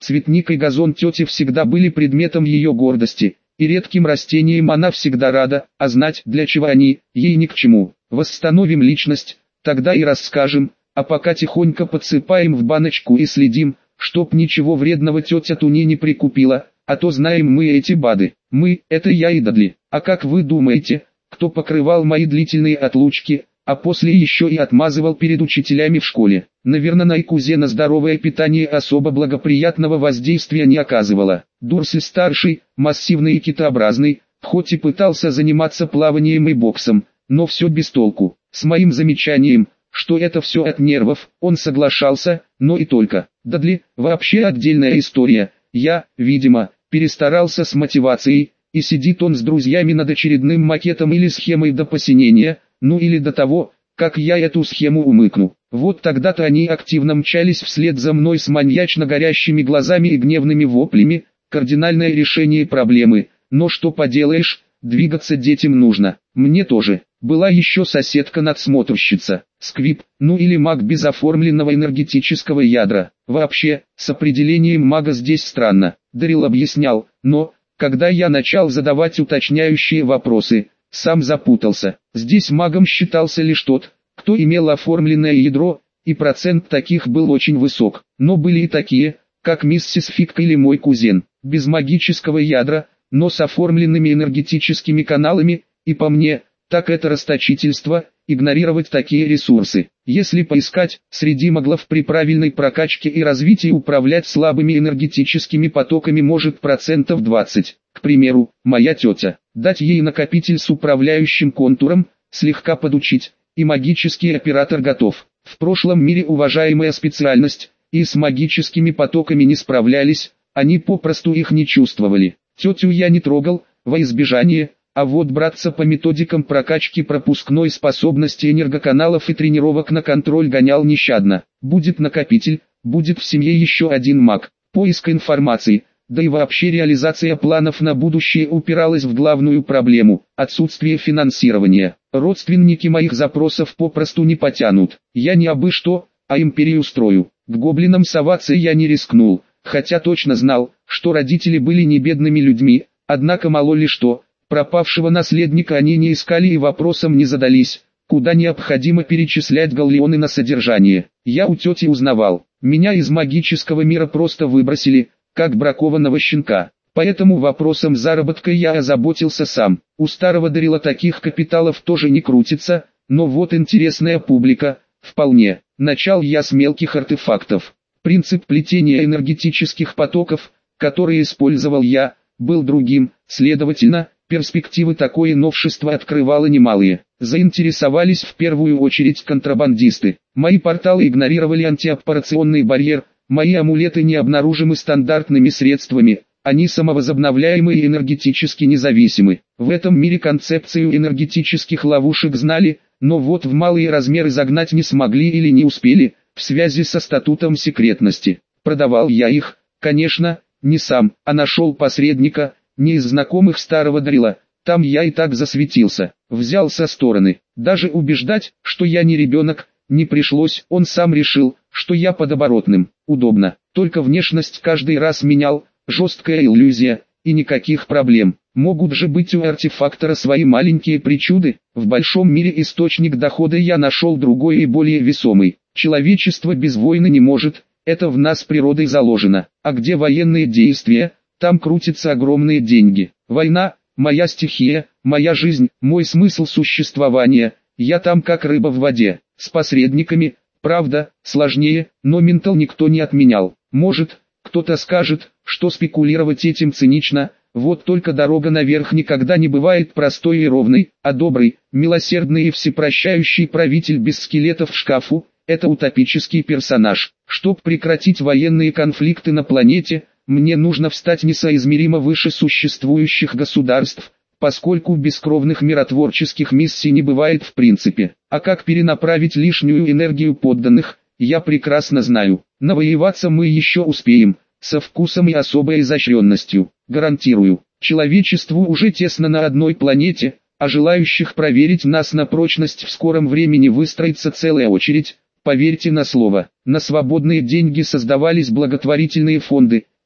Цветник и газон тети всегда были предметом ее гордости, и редким растениям она всегда рада, а знать, для чего они, ей ни к чему. Восстановим личность, тогда и расскажем, а пока тихонько подсыпаем в баночку и следим, чтоб ничего вредного тетя Туни не прикупила, а то знаем мы эти БАДы. Мы, это я и Дадли. А как вы думаете, кто покрывал мои длительные отлучки, а после еще и отмазывал перед учителями в школе? Наверное, на Икузе на здоровое питание особо благоприятного воздействия не оказывало. Дурсель-старший, массивный и китообразный, хоть и пытался заниматься плаванием и боксом, но все без толку. С моим замечанием, что это все от нервов, он соглашался, но и только. Дадли, вообще отдельная история. Я, видимо, перестарался с мотивацией, и сидит он с друзьями над очередным макетом или схемой до посинения, ну или до того, как я эту схему умыкну. Вот тогда-то они активно мчались вслед за мной с маньячно горящими глазами и гневными воплями. Кардинальное решение проблемы, но что поделаешь, двигаться детям нужно. Мне тоже. Была еще соседка-надсмотрщица, сквип, ну или маг без оформленного энергетического ядра. Вообще, с определением мага здесь странно, Дарил объяснял, но, когда я начал задавать уточняющие вопросы, сам запутался. Здесь магом считался лишь тот, кто имел оформленное ядро, и процент таких был очень высок. Но были и такие, как миссис Фик или мой кузен, без магического ядра, но с оформленными энергетическими каналами, и по мне, так это расточительство, игнорировать такие ресурсы. Если поискать, среди маглов при правильной прокачке и развитии управлять слабыми энергетическими потоками может 20%. К примеру, моя тетя, дать ей накопитель с управляющим контуром, слегка подучить, и магический оператор готов. В прошлом мире уважаемая специальность, и с магическими потоками не справлялись, они попросту их не чувствовали. Тетю я не трогал, во избежание, а вот браться по методикам прокачки пропускной способности энергоканалов и тренировок на контроль гонял нещадно. Будет накопитель, будет в семье еще один маг. Поиск информации, да и вообще реализация планов на будущее упиралась в главную проблему – отсутствие финансирования. Родственники моих запросов попросту не потянут. Я не абы что, а империю строю. К гоблинам соваться я не рискнул, хотя точно знал, что родители были не бедными людьми, однако мало ли что. Пропавшего наследника они не искали и вопросом не задались, куда необходимо перечислять галлеоны на содержание. Я у тети узнавал, меня из магического мира просто выбросили, как бракованного щенка. Поэтому вопросом заработка я озаботился сам. У старого Дарила таких капиталов тоже не крутится, но вот интересная публика, вполне. Начал я с мелких артефактов. Принцип плетения энергетических потоков, который использовал я, был другим, следовательно, перспективы такое новшество открывало немалые. Заинтересовались в первую очередь контрабандисты. Мои порталы игнорировали антиаппарационный барьер, мои амулеты необнаружимы стандартными средствами, они самовозобновляемы и энергетически независимы. В этом мире концепцию энергетических ловушек знали, но вот в малые размеры загнать не смогли или не успели, в связи со статутом секретности. Продавал я их, конечно, не сам, а нашел посредника, не из знакомых старого Дарила, там я и так засветился, взял со стороны. Даже убеждать, что я не ребенок, не пришлось, он сам решил, что я подоборотным, удобно, только внешность каждый раз менял, жесткая иллюзия, и никаких проблем. Могут же быть у артефактора свои маленькие причуды. В большом мире источник дохода я нашел другой и более весомый. Человечество без войны не может, это в нас природой заложено. А где военные действия, там крутятся огромные деньги. Война – моя стихия, моя жизнь, мой смысл существования. Я там как рыба в воде. С посредниками, правда, сложнее, но ментал никто не отменял. Может, кто-то скажет, что спекулировать этим цинично, вот только дорога наверх никогда не бывает простой и ровной, а добрый, милосердный и всепрощающий правитель без скелетов в шкафу – это утопический персонаж. Чтоб прекратить военные конфликты на планете, мне нужно встать несоизмеримо выше существующих государств, поскольку бескровных миротворческих миссий не бывает в принципе. А как перенаправить лишнюю энергию подданных, я прекрасно знаю. Навоеваться мы еще успеем, со вкусом и особой изощренностью, гарантирую. Человечеству уже тесно на одной планете, а желающих проверить нас на прочность в скором времени выстроится целая очередь. Поверьте на слово, на свободные деньги создавались благотворительные фонды,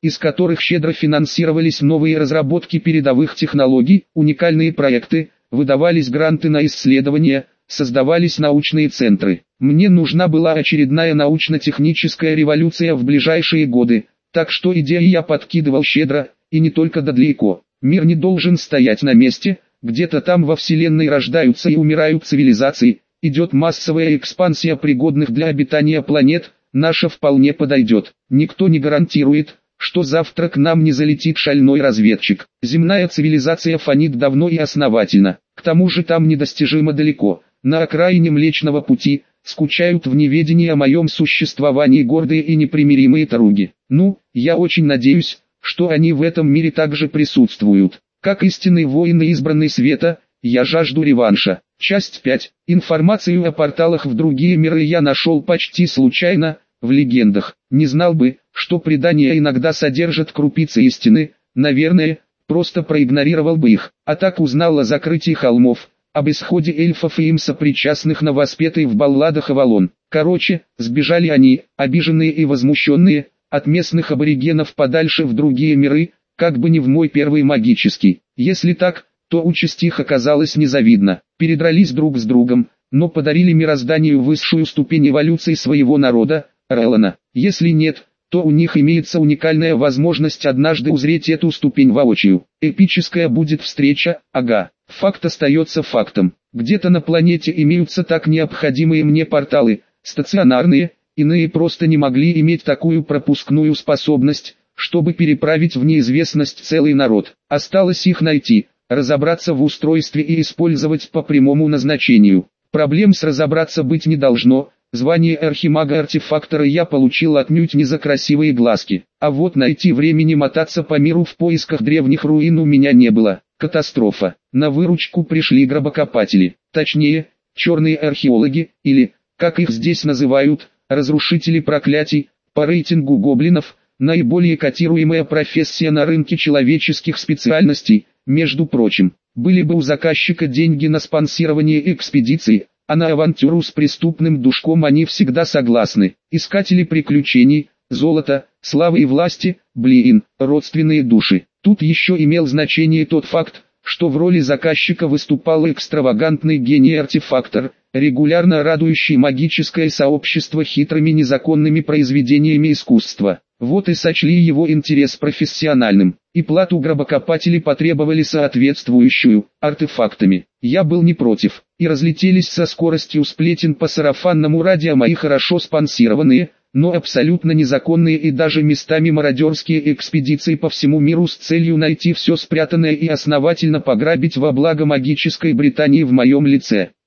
из которых щедро финансировались новые разработки передовых технологий, уникальные проекты, выдавались гранты на исследования, создавались научные центры. Мне нужна была очередная научно-техническая революция в ближайшие годы, так что идеи я подкидывал щедро, и не только далеко. Мир не должен стоять на месте, где-то там во Вселенной рождаются и умирают цивилизации, идет массовая экспансия пригодных для обитания планет, наша вполне подойдет. Никто не гарантирует, что завтра к нам не залетит шальной разведчик. Земная цивилизация фонит давно и основательно, к тому же там недостижимо далеко, на окраине Млечного Пути, скучают в неведении о моем существовании гордые и непримиримые таруги. Ну, я очень надеюсь, что они в этом мире также присутствуют. Как истинный воин и избранный света, я жажду реванша. Часть 5. Информацию о порталах в другие миры я нашел почти случайно, в легендах. Не знал бы, что предания иногда содержат крупицы истины, наверное, просто проигнорировал бы их. А так узнал о закрытии холмов, об исходе эльфов и им сопричастных на воспетой в балладах Авалон. Короче, сбежали они, обиженные и возмущенные, от местных аборигенов подальше в другие миры, как бы не в мой первый магический. Если так, то участь их оказалась незавидна. Передрались друг с другом, но подарили мирозданию высшую ступень эволюции своего народа, Релана. Если нет, то у них имеется уникальная возможность однажды узреть эту ступень воочию. Эпическая будет встреча, ага. Факт остается фактом. Где-то на планете имеются так необходимые мне порталы, стационарные, иные просто не могли иметь такую пропускную способность, чтобы переправить в неизвестность целый народ. Осталось их найти, разобраться в устройстве и использовать по прямому назначению. Проблем с разобраться быть не должно. Звание архимага-артефактора я получил отнюдь не за красивые глазки. А вот найти времени мотаться по миру в поисках древних руин у меня не было. Катастрофа. На выручку пришли гробокопатели. Точнее, черные археологи, или, как их здесь называют, разрушители проклятий. По рейтингу гоблинов, наиболее котируемая профессия на рынке человеческих специальностей. Между прочим, были бы у заказчика деньги на спонсирование экспедиции, а на авантюру с преступным душком они всегда согласны. Искатели приключений, золота, славы и власти, родственные души. Тут еще имел значение тот факт, что в роли заказчика выступал экстравагантный гений-артефактор, регулярно радующий магическое сообщество хитрыми незаконными произведениями искусства. Вот и сочли его интерес профессиональным, и плату гробокопатели потребовали соответствующую, артефактами. Я был не против, и разлетелись со скоростью сплетен по сарафанному радио мои хорошо спонсированные, но абсолютно незаконные и даже местами мародерские экспедиции по всему миру с целью найти все спрятанное и основательно пограбить во благо магической Британии в моем лице.